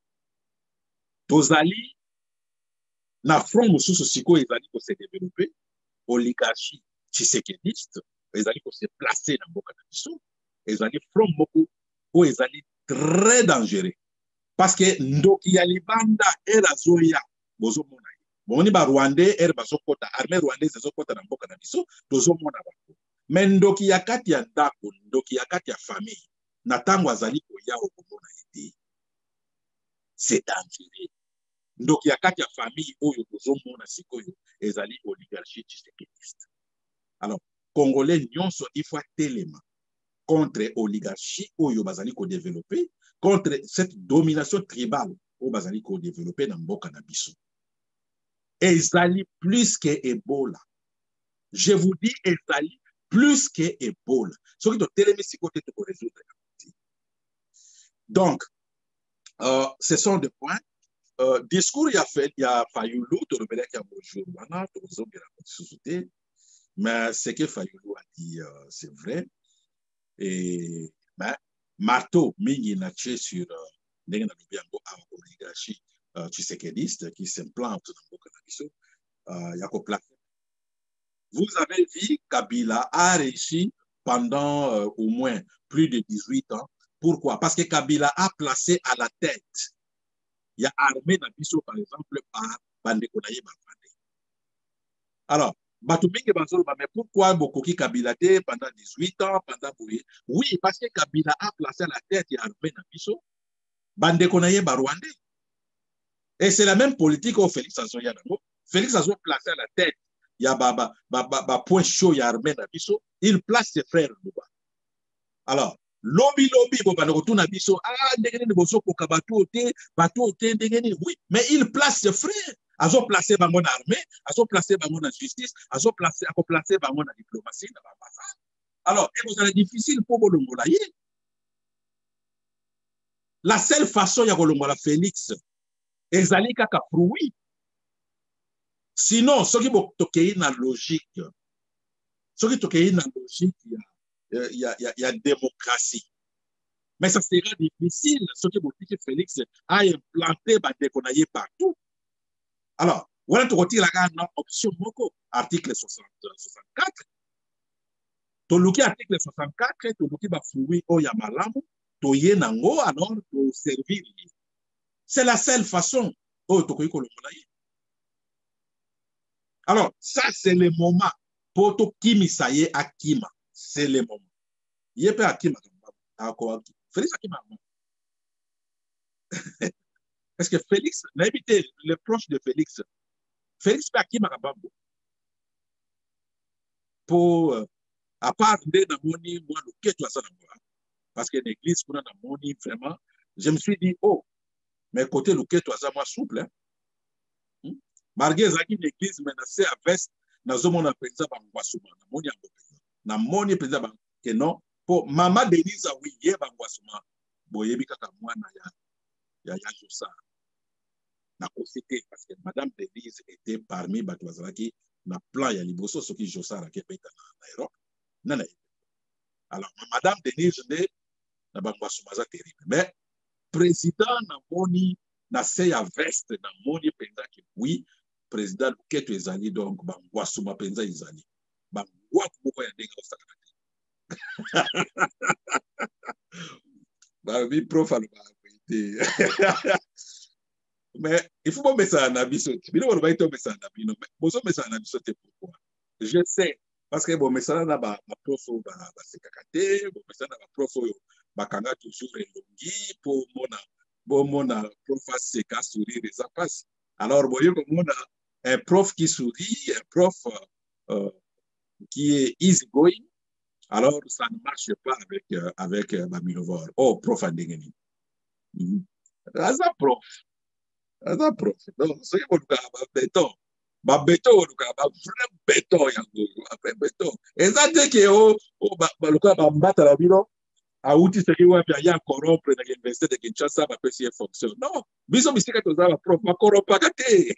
Tozali na front mosusu siko ezali ko se développer oligarchie tshisekidiste ezali ko se placer na mboka na biso ezali front moko o ezali très dangereux parce que ndoki ya libanda era zoya bozo mona boni ba rwandais er bazokota armée rwandaise ezokota na mboka na biso tozo mona ba mais ndoki ya kati ya ndako ndoki ya kati ya famille na tango azali ko ya okomona ete c'est dangereux. Donc, il y a quatre familles où il y a sikoyo ezali oligarchie tshisekidiste. Alors, Congolais, il faut tellement contre oligarchie où il bazali ko développer, contre cette domination tribale où bazali ko développer dans mboka na biso. Ezali plus que Ebola. Je vous dis, ezali plus que Ebola. Ce qui doit tellement sikote pour résoudre. Donc, ce sont des points. Discours, il y a Fayoulou, mais ce que Fayoulou a dit, c'est vrai. Et marteau, mingi nache sur l'oligarchie tshisekidiste qui s'implante dans le Congo. Vous avez vu, Kabila a réussi pendant au moins plus de 18 ans. Pourquoi? Parce que Kabila a placé à la tête. Il y a armé Nabiso, par exemple, par Bandekonaye Bafande. Alors, Batuminge Banzolo, mais pourquoi Bokoki Kabila pendant 18 ans, pendant oui, parce que Kabila a placé à la tête et armé Nabiso, Bandekonaye Barwande. Et c'est la même politique au Félix Azoya. Félix Azoya placé à la tête, il y a point chaud, il y a armé Nabiso, il place ses frères. Alors, Lobby, bon, bah, retourne à biso, ah, ndengeni, boso, koka, bateau, ndengeni, oui, mais il place ses frères. Azo placé bango dans l'armée, azo placé bango dans la justice, azo placé bango dans la diplomatie, dans l'ambassade. Alors, et vous allez difficile pour vous l'ongolaye. La seule façon ya kolongola Félix, ezali kaka fruit. Sinon, soki bo tokei na logique, soki tokei na logique, il y a démocratie. Mais ça sera difficile, soki bo tiki Félix a implanté ba déconaye partout. Alors, voilà tu retires la option moko, article 64. Toluki article 64, toluki ba fruit o ya malamu, toye nango alors to servir. C'est la seule façon o tokoyi kolongolaye. Alors, ça, c'est le moment pour tout Kimisa ye Akima. C'est le moment. Yé pe Akima. Félix Akima. Est-ce que Félix, n'habitez les proches de Félix, Félix pe Akima Kabambo. Pour, à part de Namoni, moi, le quai, ça, parce que l'église, pour Namoni, vraiment, je me suis dit, oh, mais côté le quai, ça, moi, souple, hein. Malgré Zaki, l'église, menacée à veste, nazomona penza bangwasuma na moni penza bang que non pour mama Denise oui ye bangwasuma boyebi kaka mwana ya Josa na constaté parce que madame Denise était parmi batwazaki na plan ya liboso soki Josa la kepeta na Europe nana. Alors madame Denise ne na bangwasuma za terrible mais président na moni na se ya veste na moni penza ki oui président Luketo ezali donc bangwasuma penza ezali bangwa kumoko ya ndenge osaka ba bi prof alba été mais il faut pas mettre ça en abisso bino on va être mettre ça en abino mais bozo mettre ça en abisso pourquoi je sais parce que bon mais ça na ba prof ba sekakate bon mais ça na ba prof ba kanga toujours elongi pour mona prof seka sourire ça passe. Alors bon yo mona un prof qui sourit, un prof qui est easy going, alors ça ne marche pas avec Bamilovor. Oh, prof Andengeni. As a prof. Donc, c'est que vous béton. Béton, vous vrai béton. Vrai béton. Et ça dit que vous battre la bino. A outi ce qui va bien corrompre dans l'université de Kinshasa, ma PC fonction. Non, biso misika to za prof, ma corrompa kate.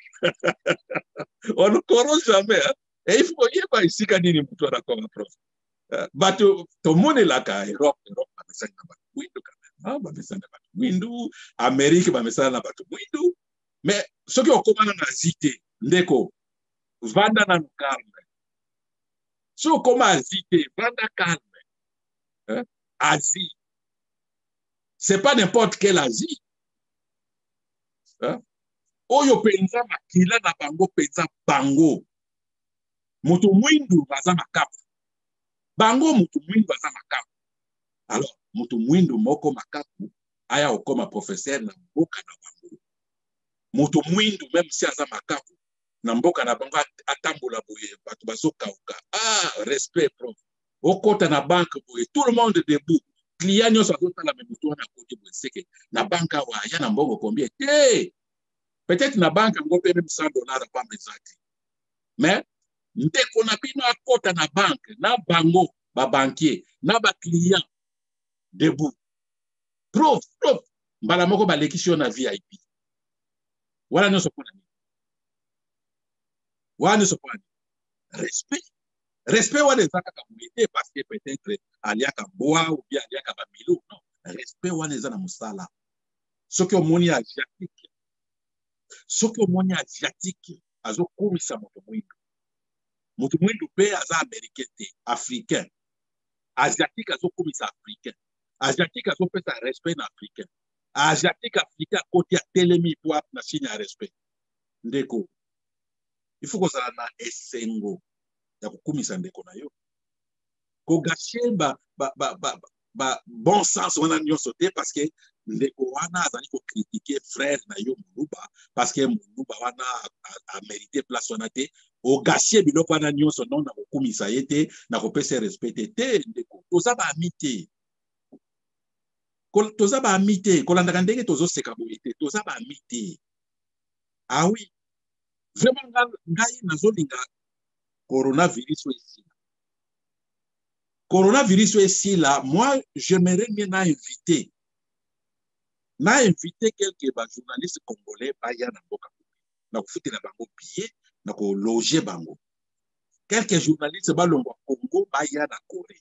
On ne corrompt jamais. Hein? Et il faut y avoir ici quand il est à comme prof. Bato, tout le monde est là qu'à Europe, ma message na bato windu quand même. Ma message na bato windu, Amérique, ma message na bato windu. Mais ce qui est comment na zité, ndeko, vanda na calme. Ce qui est comment zité, vanda calme. Hein? Asie. C'est pas n'importe quelle Asie. Hein? Oyo penza makila na bango penza bango. Mutu mwindu baza makapu. Bango mutu mwindu baza makapu. Alors, mutu mwindu moko makapu aya okoma professeur na mboka na bango. Mutu mwindu même si aza makapu na mboka na bango atambola boye batu bazokauka. Ah, respect prof. Okota na banque boye tout le monde debout. Client nyonso azotala me mutu wana kote boye seke na banque wa ya na mbongo combien? Peut-être na banque ngo pe même $100 pa mezati. Mais ndeko na bino akota na banque na bango ba banquier na ba client debout. Prof, mbala moko ba lekisio na VIP. Wala nyonso pona ni. Wala nyonso pona ni. Respect wana ezaka ka muite parce que peut-être aliaka boa ou bien aliaka ba milo. Non, respect wana ezana musala. Soki omoni asiatique. Soki omoni asiatique azo komisa moto mwindu. Moto mwindu pe aza américain te, africain. Asiatique azo komisa africain. Asiatique azo pesa respect na africain. Asiatique africain côté telemi pour na signe ya respect. Ndeko. Il faut que ça na esengo ya kukumisa ndeko na yo. Ko gâcher bon sens wana nyonso te parce que ndeko wana azali ko critiquer frère na yo Muluba parce que Muluba wana a mérité place wana te o gâcher biloko wana nyonso non na kukumisa yete na ko pesa respecter te ndeko toza ba amité toza ba amite kolanda ndenge tozo seka boite toza ba amite. Ah oui, vraiment ngai nazolinga coronavirus ici. Coronavirus ici là, moi j'aimerais bien inviter quelques journalistes congolais baya na mboka na kufutela bango billet na ko loger bango. Quelques journalistes balongwa Congo baya na Corée.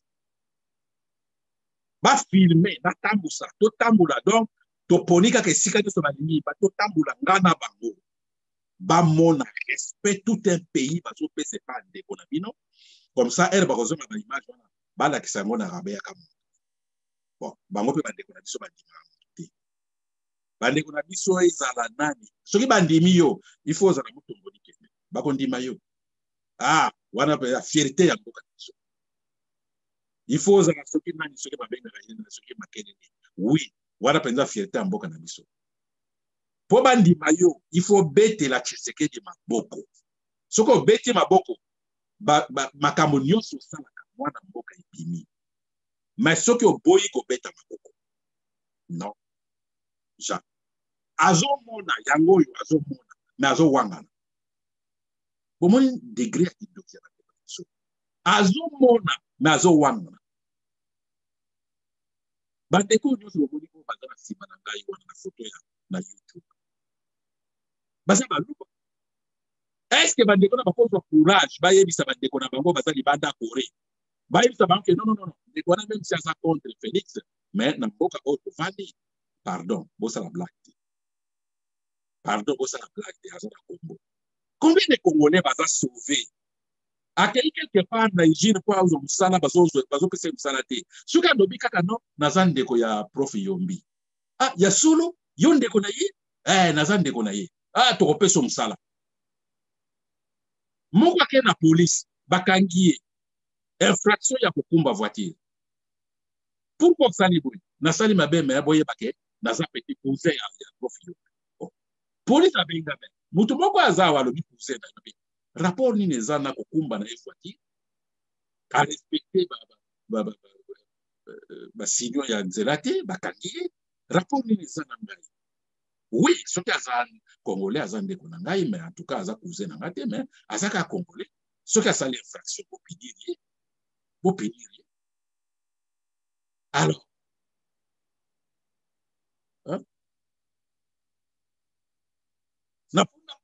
Ba filmer na tambusa to tambula donc to ponika ke sika to balingi ba to tambula ngana bango. Ba mona respect tout un pays ba so pese pas ndeko na bino. Comme ça elle ba kozoma ba image wana ba la kisango na rabe ya kama. Bon, bango pe ba ndeko na biso ba ndima. Bandeko na biso ezala nani soki bandimi yo il faut za na mutombo nikende bako ndima yo wana pe la fierté ya mboka biso il faut za na soki nani soki babenga na soki makene oui wana penza fierté ya mboka na biso po bandima yo il faut bete la Tshisekedi maboko soko bete maboko makambo nyonso salaka mwana mboka ebimi mais soki oboyi ko beta maboko non ja azomona yango yo azomona mais azowangana bomoni degré ya kidoki ya bateso azomona mais azowangana bandeko nyonso bomoni ko baza na nsima na ngai wana na foto ya na YouTube baza baluba est-ce bandeko na bakozwa courage bayebisa bandeko na bango baza libanda Corée bayebisa bango ke non ndeko wana même si aza contre Félix mais na mboka oyo tovandi pardon bosala blague pardon bosala blague aza na Congo. Combien de Congolais baza sauvé? Akei quelque part na Nigeria kwa uzo musala bazo pese musala te. Suka ndobi kaka no naza ndeko ya prof Yombi. Ya solo yo ndeko na ye? Naza ndeko na ye. Toko pese musala. Moko ke na police bakangi ye. Infraction ya kokumba voiture. Pourquoi sali boy? Na sali mabe me boye bake naza petit conseil ya prof Yombi. Police abenga me. Mutu moko aza walobi conseil na be. Rapport ni neza na kokumba na voiture. A respecter ba signaux ya nzela te bakangi rapport ni neza na ngai. Oui, soki aza congolais aza ndeko na ngai mais en tout cas aza cousin na ngai te mais aza ka congolais soki asali infraction bopiniri alors na punda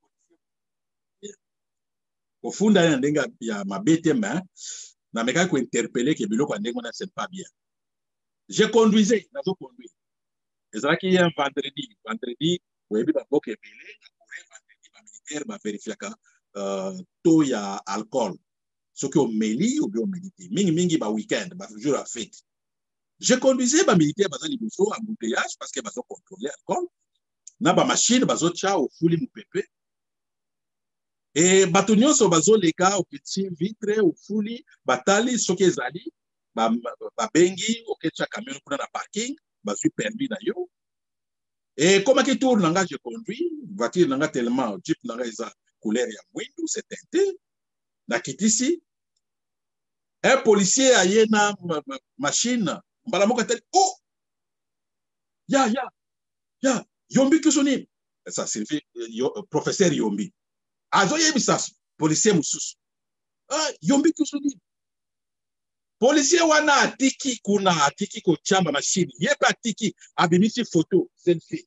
kofunda ya ndenge ya mabe te mais na meka ko interpeller ke biloko ya ndenge na c'est pas bien. Je conduisais nazo conduire ezalaki un vendredi oyebi baboka ebele vendredi bamilitaire baverifiaka taux ya alcool soki omeli ou bien omeli te mingi ba weekend ba jour ya fête. Je conduisais bamilitaire baza liboso embouteillage parce que bazo contrôler alcool na bamachine bazotia ofuli mopepe e bato nyonso bazoleka au petit vitre ofuli batali soki ezali babengi oketia camion kuna na parking bazwi permis na yo et comme qui tourne nanga je conduis voiture nanga tellement jeep nanga eza couleur ya mwindu c'est teinté na kitisi un policier aye na machine mbala moko tele ya Yombi kusoni ça signifie professeur Yombi azoyebisa policier mususu Yombi kusoni policier wana atiki kuna atiki ko chamba machine yepa atiki abimisi photo selfie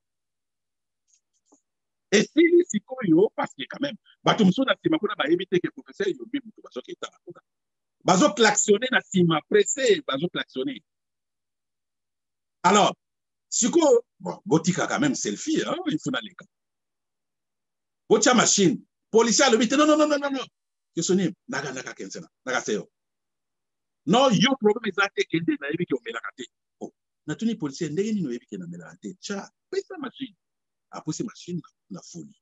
et si sikoyo parce que quand même bato mususu na sima kuna bayebite ke professeur Yombi mutu bazoketa kuna bazo klaxonner na sima pressé bazo klaxonner alors siko bon botika quand même selfie il faut na leka botia machine policier alobite non kesoni naga kenzena naga seyo non yo problème ezate kende na yebi ke omelaka te natuni policier ndenge nini oyebi ke na melaka te cha pesa machine apose machine na folie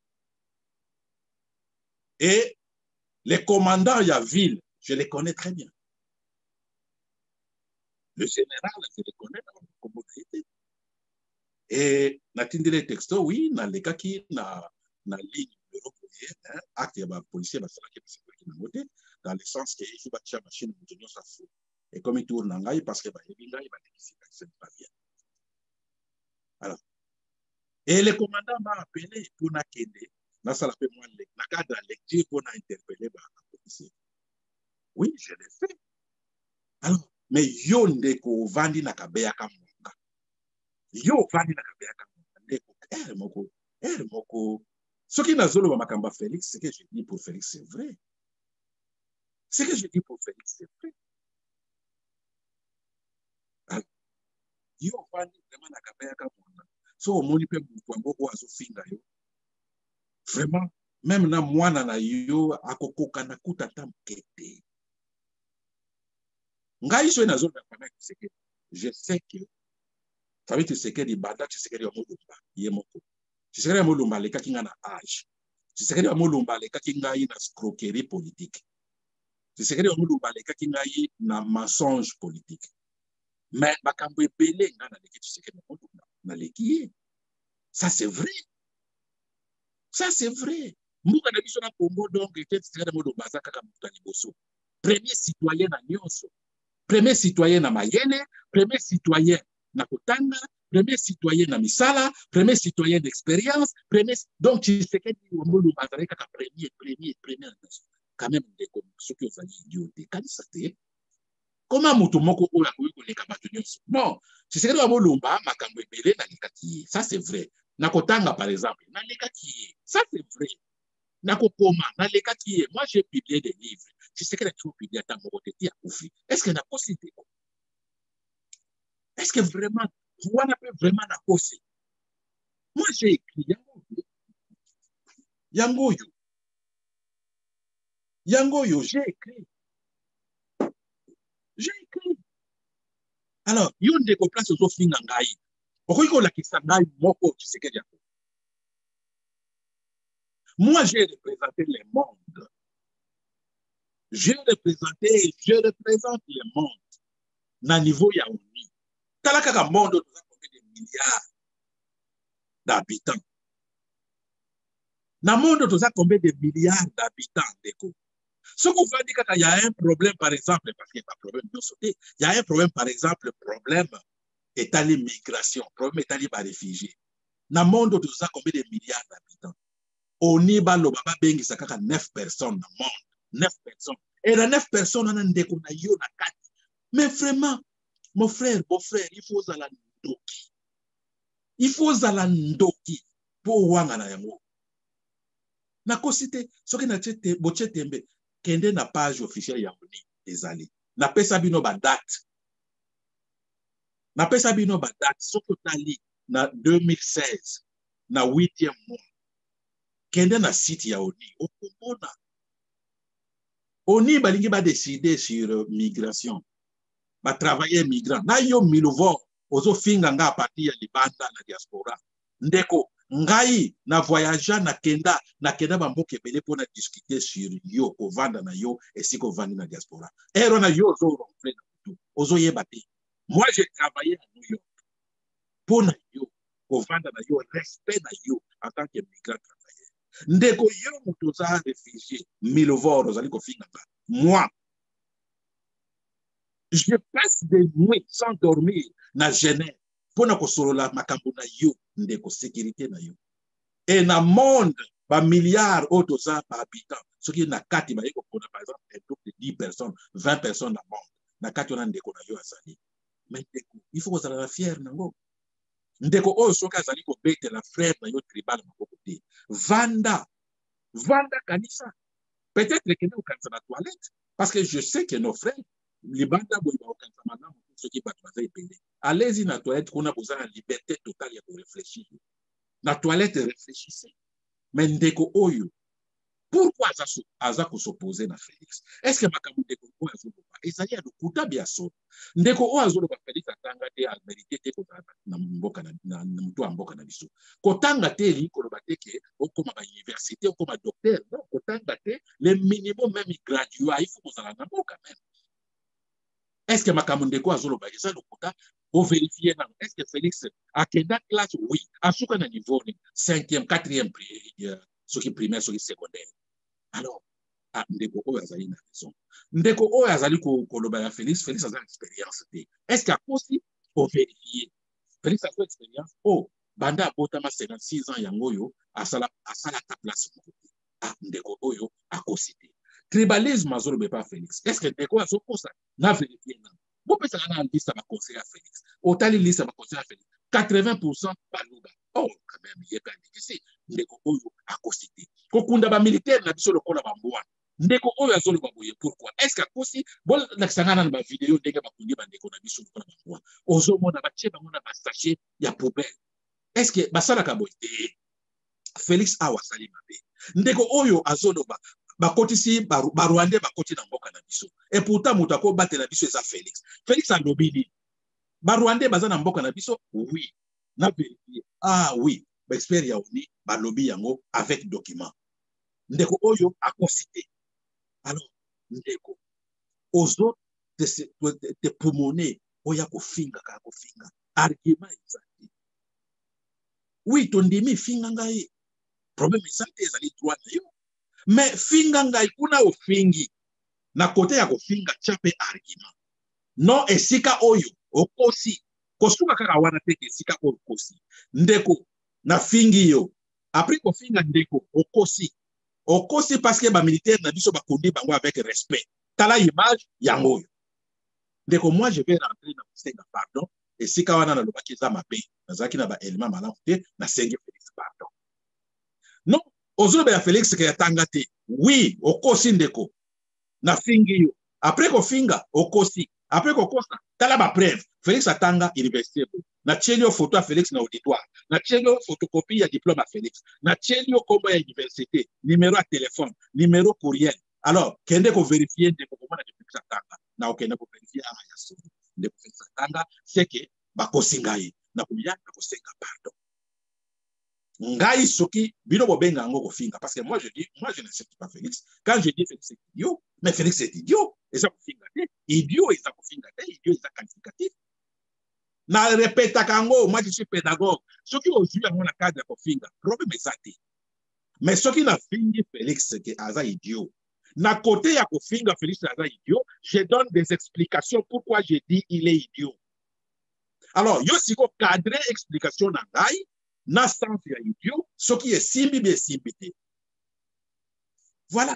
et les commandants ya ville je les connais très bien le général je les connais comme on et natindile texto oui na lekaki na ligne numéro courrier acte ya policier basalaki na moté dans le sens que il faut bâtir machine mutu nyonso afu et comme il tourne ngai parce que bayebi ngai balekisi c'est pas bien Alors, et le commandant m'a appelé pour na kende, na sala pe moi na cadre de lecture pour na interpeller ba policier. Oui, je l'ai fait. Alors, mais yo ndeko vandi na kabeya kamunga. Yo vandi na kabeya kamunga. Ndeko, moko. Ce qui n'a zolo makamba Félix, ce que je dis pour Félix, c'est vrai. Ce que je dis pour Félix, c'est vrai. Alors, yo vandi vraiment na kabeya kamunga. So, omoni pe mukwango ko azofinga yo. Vraiment, même na mwana na yo akokoka na kutata mkete. Ngai so na zolo na Tshisekedi. Je sais que ça veut dire Tshisekedi banda Tshisekedi wa mulumba yemoko. Tshisekedi wa mulumba leka kinga na âge. Tshisekedi wa mulumba leka kinga na escroquerie politique. Tshisekedi wa mulumba leka kinga na mensonge politique. Mais bakambo ebele nga na leki Tshisekedi wa mulumba na leki. Ça c'est vrai. Ça c'est vrai. Mbuka na biso na Congo donc Tshisekedi wa mulumba azaka kaka mutu liboso. Premier citoyen na nyonso. Premier citoyen na Mayele, premier citoyen na Kotanga, premier citoyen na Misala, premier citoyen d'expérience, premier... Donc, tu sais que premier, quand même, ceux qui ont idioté. Comment Moutoumoko ou la non, tu sais que Wamolumba, Makambo Ebele, na Lekaki. Ça, c'est vrai. Na Kotanga, par exemple, na Lekaki. Ça, c'est vrai. Nakokoma, na Lekaki. Moi, j'ai publié des livres. Tu sais que tu as publié à Mokoteti à Koufi. Est-ce que na possibilité? Est-ce que vraiment, on peut vraiment la poser? Moi, j'ai écrit Yangoyo, j'ai écrit. J'ai écrit. Alors, il y a des places aux offres n'angaï. Pourquoi la question n'aï moko tu sais que moi, j'ai représenté le monde. Je représente le monde. Na niveau ya uni. Talaka monde nous a combien de milliards d'habitants. Na monde nous a combien de milliards d'habitants d'éco. Ce qu'on va dire quand il y a un problème, par exemple, parce qu'il y a un problème de sauter, il y a un problème, par exemple, problème étalé migration, problème étalé par réfugiés. Dans le monde, tout ça, combien de milliards d'habitants? Au Niba, le Baba Bengi, ça a 9 personnes dans le monde. 9 personnes. Et les 9 personnes, on a un déconaillon à 4. Mais vraiment, mon frère, il faut la ndoki. Il faut la ndoki pour Wangana Yango. Na kosite, ce qui n'a pas boche tembe. Kende na page officielle ya Oni ezali. Na pesa bino ba date. Na pesa bino ba date soko tali na 2016 na 8e mois. Kende na site ya Oni okomona. Oni balingi ba décider sur migration. Ba travailler migrant. Na yo milovo ozo finga nga parti ya libanda na diaspora. Ndeko ngai na voyagea na kenda ba mboka ebele pour na discuter sur yo kovanda na yo esi kovandi na diaspora. Ero na yo ozo ronfler na tout. Ozo yeba te. Moi j'ai travaillé à New York pour na yo kovanda na yo respect na yo en tant que migrant travailleur. Ndeko yo mutoza réfugié milovoro zali kofinga ba. Moi je passe des nuits sans dormir na Genève pour na kosolola makambo na yo ndeko sécurité na yo. Et dans le monde, par milliards d'autres par habitant, ce qui est dans 4, par exemple, un groupe de 10 personnes, 20 personnes dans le monde, dans 4, on a des connexions à Sali. Mais il faut que vous soyez fiers. Ndeko o soka zali ko bete la frère na yo tribal na côté. Vanda kanisa. Peut-être que nous kanisa la toilette parce que je sais que nos frères les banda boy ba kanisa maintenant ceux qui battent bazay payé. Allez-y na toilette qu'on a besoin de liberté totale pour réfléchir. La toilette réfléchissez. Mais ndeko oyo pourquoi aza s'opposer na Félix? Est-ce que makambo ndeko oyo azoloba ezali ya lokuta biaso ndeko oyo azoloba Félix atanga te almérité te kozala na mboka na mutu ya mboka na biso kotanga te likoloba te ke okoma ba université okoma docteur non kotanga te le minimum même graduat il faut kozala na mboka même. Est-ce que makambo ndeko azoloba eza lokuta o vérifier na est-ce que Félix akenda classe oui asuka na niveau 5e 4e ce qui primaire ce qui secondaire. Alors ndeko oyo azali na raison ndeko oyo azali koloba ya Félix a une expérience te est-ce que a possible o vérifier Félix a fait expérience. Oh, banda botama 56 ans yangoyo asala ta place moko. Ah, ndeko oyo akosite. Tribalisme azolo be pas Félix. Est-ce que ndeko azo kosa na vérité na? Vous pouvez na liste ba conseiller à Félix. Otali liste ba conseiller à Félix. 80% baluba. Oh, quand même, il est pas difficile. Ndeko oyo akosite. Kokunda ba militaire na biso lokola ba mbwa. Ndeko oyo azolo ba boye pourquoi? Est-ce que akosi bol la sangana na ba vidéo ndenge ba kundi ba ndeko na biso lokola ba mbwa. Ozo mona ba tche ba mona ba sachet ya poubelle. Est-ce que basala ka boye? Félix awa sali mabe. Ndeko oyo azolo ba kotisi ba Rwandais ba koti na mboka na biso. Et pourtant mutako batela biso eza Félix. Félix a lobini. Ba Rwandais baza na mboka na biso? Oui. Na vérifier. Ah oui. Ba expert ya oni ba lobby yango avec document. Ndeko oyo a concité. Alors, ndeko ozo te pulmoner oya ko finga ka ko finga. Argument exact. Oui, ton demi finga ngai. Problème exact ezali droit na yo. Mais finga ngai kuna o fingi. Na kote ya ko finga chape argument. Non esika oyo okosi. Kosuka kaka wana teke esika oyo kosi. Ndeko na fingi yo. Après ko finga ndeko okosi. Okosi parce que ba militaire na biso ba kondi bango avec respect. Tala image yango yo. Ndeko moi je vais rentrer na kosenga pardon. Esika wana na lobaki za mabe. Nazaki na ba élément malamu te na sengi Félix pardon. Non, ozobe ya Félix ke yatanga te. Oui, okosi ndeko. Na fingi yo. Après ko finga okosi. Après ko kosa tala ba preuve. Félix atanga université. Na tchelio photo à Félix na auditoire. Na tchelio photocopie ya diplôme à Félix. Na tchelio kombo ya université, numéro à téléphone, numéro courriel. Alors, kende ko vérifier ndeko komona de Félix atanga. Na okende ko vérifier ama ya so. Ndeko Félix atanga c'est que ba kosingai. Na kuya na kosenga pardon. Ngai soki bino bobenga ngo ko finga parce que moi je dis moi je n'accepte pas Félix. Quand je dis Félix c'est idiot, mais Félix c'est idiot. Et ça ko finga te. Idiot et ça ko finga te. Idiot et ça qualificatif. Na répéta kango, moi je suis pédagogue. Ce qui aujourd'hui à mon cadre de finga, problème est ça. Mais ce qui n'a fingi Félix que aza idiot. Na côté ya ko finga Félix aza idiot, je donne des explications pourquoi je dis il est idiot. Alors, yo siko cadrer explication na ngai, na sens ya idiot, ce qui est simbi bien simbité. Voilà.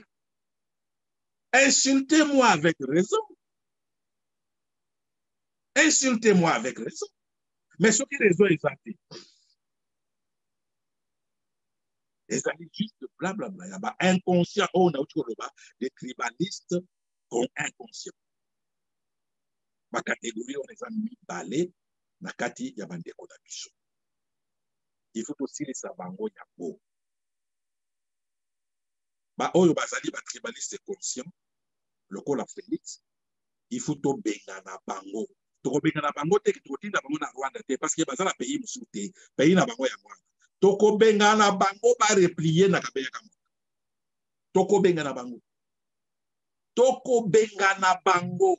Insultez-moi avec raison. Insultez-moi avec raison. Mais ce qui est raison exacte. Et ça dit juste blablabla. Il y a inconscient. On a des tribalistes sont inconscients. Ma catégorie, on les a mis balais. Na kati ya bandeko na biso. Il faut aussi les sabango ya bo. Ba oyo bazali ba tribaliste conscient. Lokola Félix. Il faut to benga na bango. To benga na bango te ki to tinda bango na Rwanda te parce que bazala pays musu te. Pays na bango ya Rwanda. Toko benga na bango ba replier na kabeya kamo. Toko benga na bango. Toko benga na bango.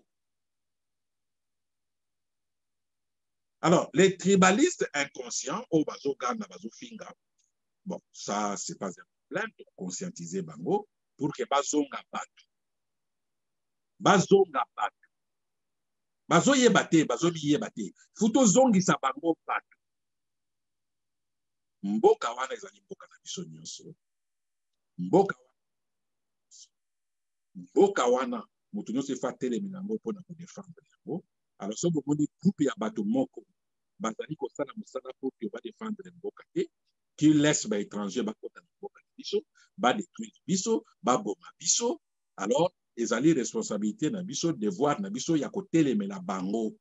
Alors, les tribalistes inconscients, au bazo gana bazo finga. Bon, ça, c'est pas un problème de conscientiser bango pour que bazo nga batu. Bazo nga batu. Bazo yebate, bazo yebate. Futo zongi sa bango batu. Mboka wana ezali mboka na biso nyonso. Mboka wana mutu nyonso fa telemi nango pona ko défendre yango. Alors so bomoni groupe ya bato moko bazali ko sala musala pour que ba défendre mboka te qui laisse ba étranger ba kota mboka biso ba détruire biso ba boma biso. Alors ezali responsabilité na biso devoir na biso ya ko telemela bango.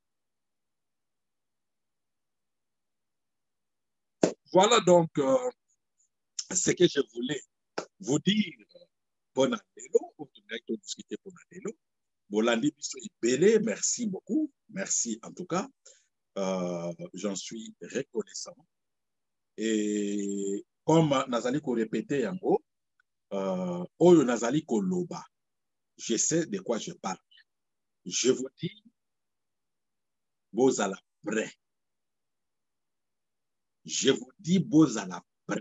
Voilà donc ce que je voulais vous dire. Bon andelo, on a discuté pour andelo. Bolandi biso ibele, merci beaucoup. Merci en tout cas. J'en suis reconnaissant. Et comme Nazali ko répété yango, oyo Nazali ko loba, je sais de quoi je parle. Je vous dis, bozala prêt. Je vous dis, bozala prêt.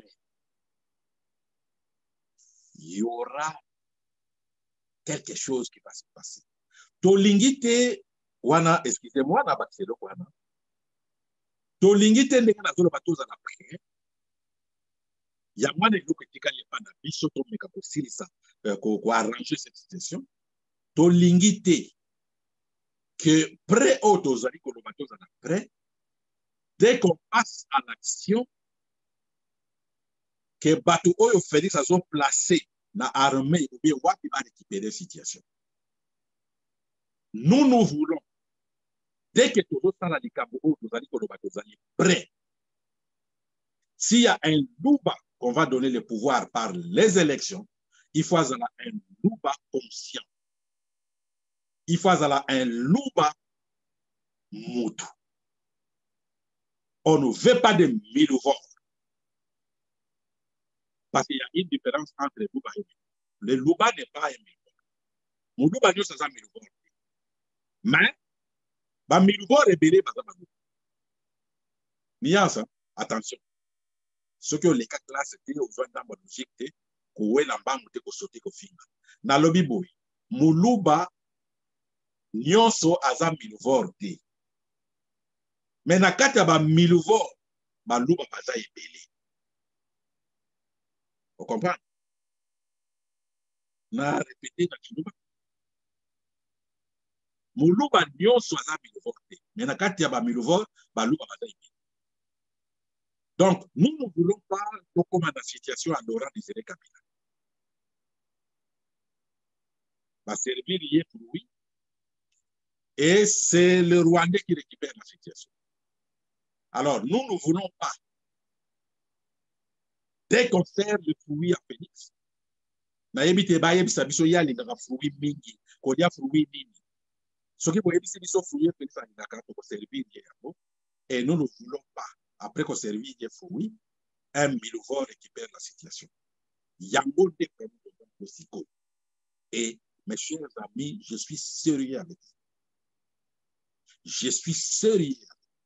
Il y aura quelque chose qui va se passer. Tolingite wana, excusez-moi, na bakelo wana. tolingi te ndenge nazoloba tozala prêt yango wana eloko etikali epa na biso tomeka kosilisa koarrange cette situation tolingi te que prêt oyo tozali koloba tozala prêt dès qu'on passe à l'action que bato oyo Félix azo placé na armée ou bien wapi ba récupérer situation. Nous voulons dès que tozosala likambo oyo tozali koloba tozali prêt. S'il y a un louba qu'on va donner le pouvoir par les élections, il faut avoir un louba conscient. Il faut avoir un louba moutou. On ne veut pas de milouvor. Parce qu'il y a une différence entre le louba et le louba n'est pas un milouvor. Mon louba n'est pas un milouvor. Mais, le milouvor est belé par le nuance, attention. Ce que les cas classes étaient aux gens dans la logique, qu'on est là-bas, on est sauté au film. Dans le biboui, mon louba nyonso aza milouvor te. Mais na kati ya ba milouvor, ba louba baza ebele. Vous comprenez? Na répété na chilouba. Mon louba nyonso aza milouvor te. Mais na kati ya ba milouvor, ba louba baza ebele. Donc, nous ne voulons pas comment la situation à Laurent Désiré Kabila. Va servir lié pour lui. Et c'est le Rwandais qui récupère la situation. Alors, nous ne voulons pas, dès qu'on sert le fruit à Félix, na yebite ba yebisa biso ya lingaka fruit mingi, ko dia fruit nini. Soki bo yebisi biso fruit Félix alingaka ko servir yako, et nous ne voulons pas, après qu'on servir des fruits, un milouvor récupère la situation. Yango de comme et mes chers amis, je suis sérieux avec vous. Je suis sérieux.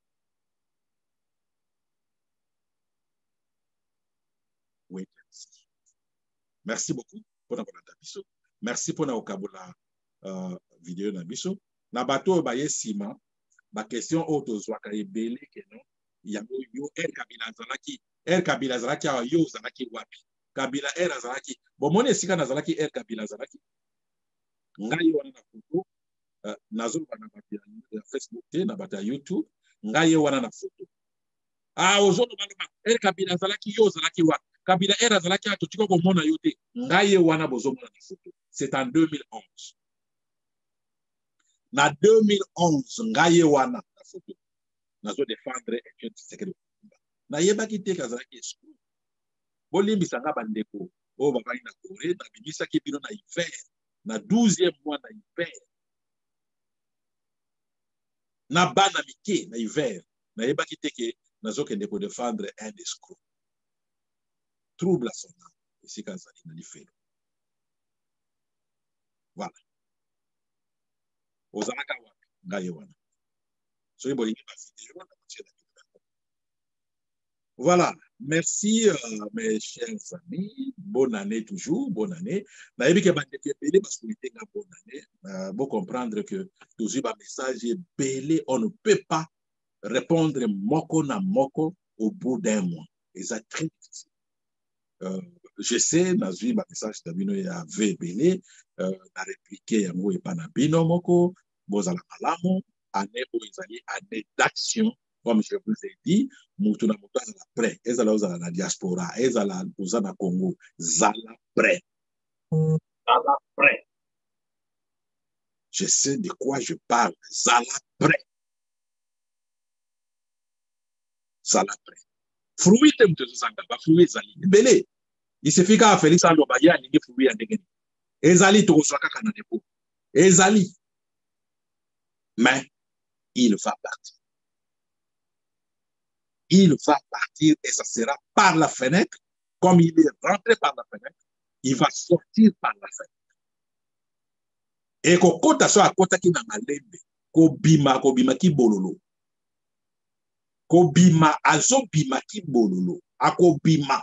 Oui, merci beaucoup pour la vidéo. Merci pour la vidéo na biso. Na bato ba yesima, ba question auto zwaka ebele ke non. Yango yo Kabila zalaki yo zalaki wapi? Kabila zalaki. Bon moni esika na zalaki Kabila zalaki. Ngai wana na photo nazo na ba Facebook te na ba YouTube, ngai wana na photo. Ah ozono maloma Kabila zalaki yo zalaki wapi? Kabila zalaki atotiko komona yo te. Ngai wana bozomona na photo. C'est en 2011. Na 2011 ngai wana na photo. Nazo défendre et secret. Na yebaki te kazalaki escroc. Bolimbisa nga bandeko o babai na Corée na bimisa ki bino na hiver na 12e mois na hiver. Na bana mike na hiver na yebaki te ke nazo kende ko défendre un escroc. Trouble à son âme. Ici kazali na lifelo. Voilà. Ozalaka wapi ngai wana. So bolingi ba vidéo na moitié na. Voilà, merci mes chers amis, bonne année toujours, bonne année. Parce que bonne année, vous comprendre que toujours un message est belé, on ne peut pas répondre moko na moko au bout d'un mois. Et c'est très difficile. Je sais, dans un message d'Abino et à belé, na répliqué à moi et pas na bino moko, bozala malamu, année où ils allaient année d'action. Comme je vous ai dit, Moutuna Mouta Zala prêt. Ezala Ozala la diaspora. Ezala Ozana Congo. Zala prêt. Zala prêt. Je sais de quoi je parle. Zala prêt. Zala prêt. Fruit de Moutezanga. Fruit Zali. Belé. Il suffit qu'à Félix Alobaya, il y a fruit à dégainer. Ezali Torosaka Kanadepo. Ezali. Mais il va partir. Il va partir et ça sera par la fenêtre. Comme il est rentré par la fenêtre, il va sortir par la fenêtre. Et quand kota so akota ki na malembe, ko bima ki bololo. Ko bima azo bima ki bololo. Akobima.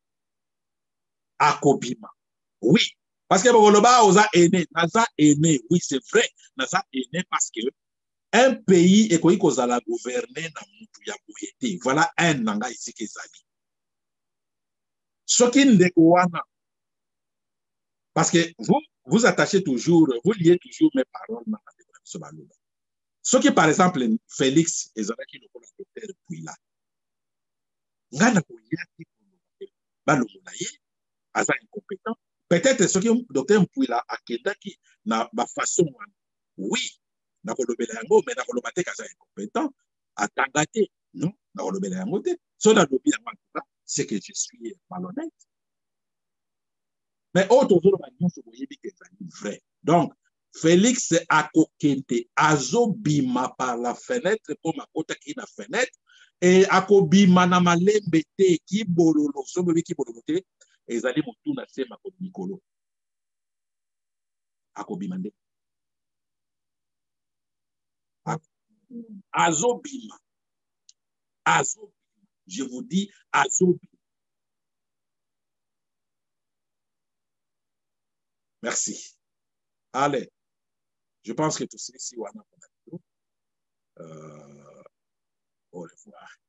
Oui. Parce que boloba oza aîné, naza aîné. Oui, c'est vrai. Naza aîné parce que un pays et qu'on a gouverné dans ya boyete. Voilà un nanga ici qui zali. Ce qui ne parce que vous attachez toujours, vous liez toujours mes paroles dans la déclaration Baloba. Ce qui, par exemple, Félix ezalaki le docteur Puila. Ngana koyaki Baloba ye, aza incompétent. Peut-être ce qui docteur Puila akendaki na ba façon oui, na kolobela yango mais na koloba te kaza incompétent, atanga te, non, na kolobela yango te. So na lobi yango c'est que je suis malhonnête. Mais autre chose, vrai. Donc, Félix a kokente, azobima par la fenêtre, comme à côté qui la fenêtre, et akobima na malembe te, ki bololo, sobobi ki bololo te, et zali mutu na sema ko Nikolo. Akobima nde. Azobima. Azobima. Je vous dis, azobima. Merci. Allez, je pense que tout ceci, au revoir.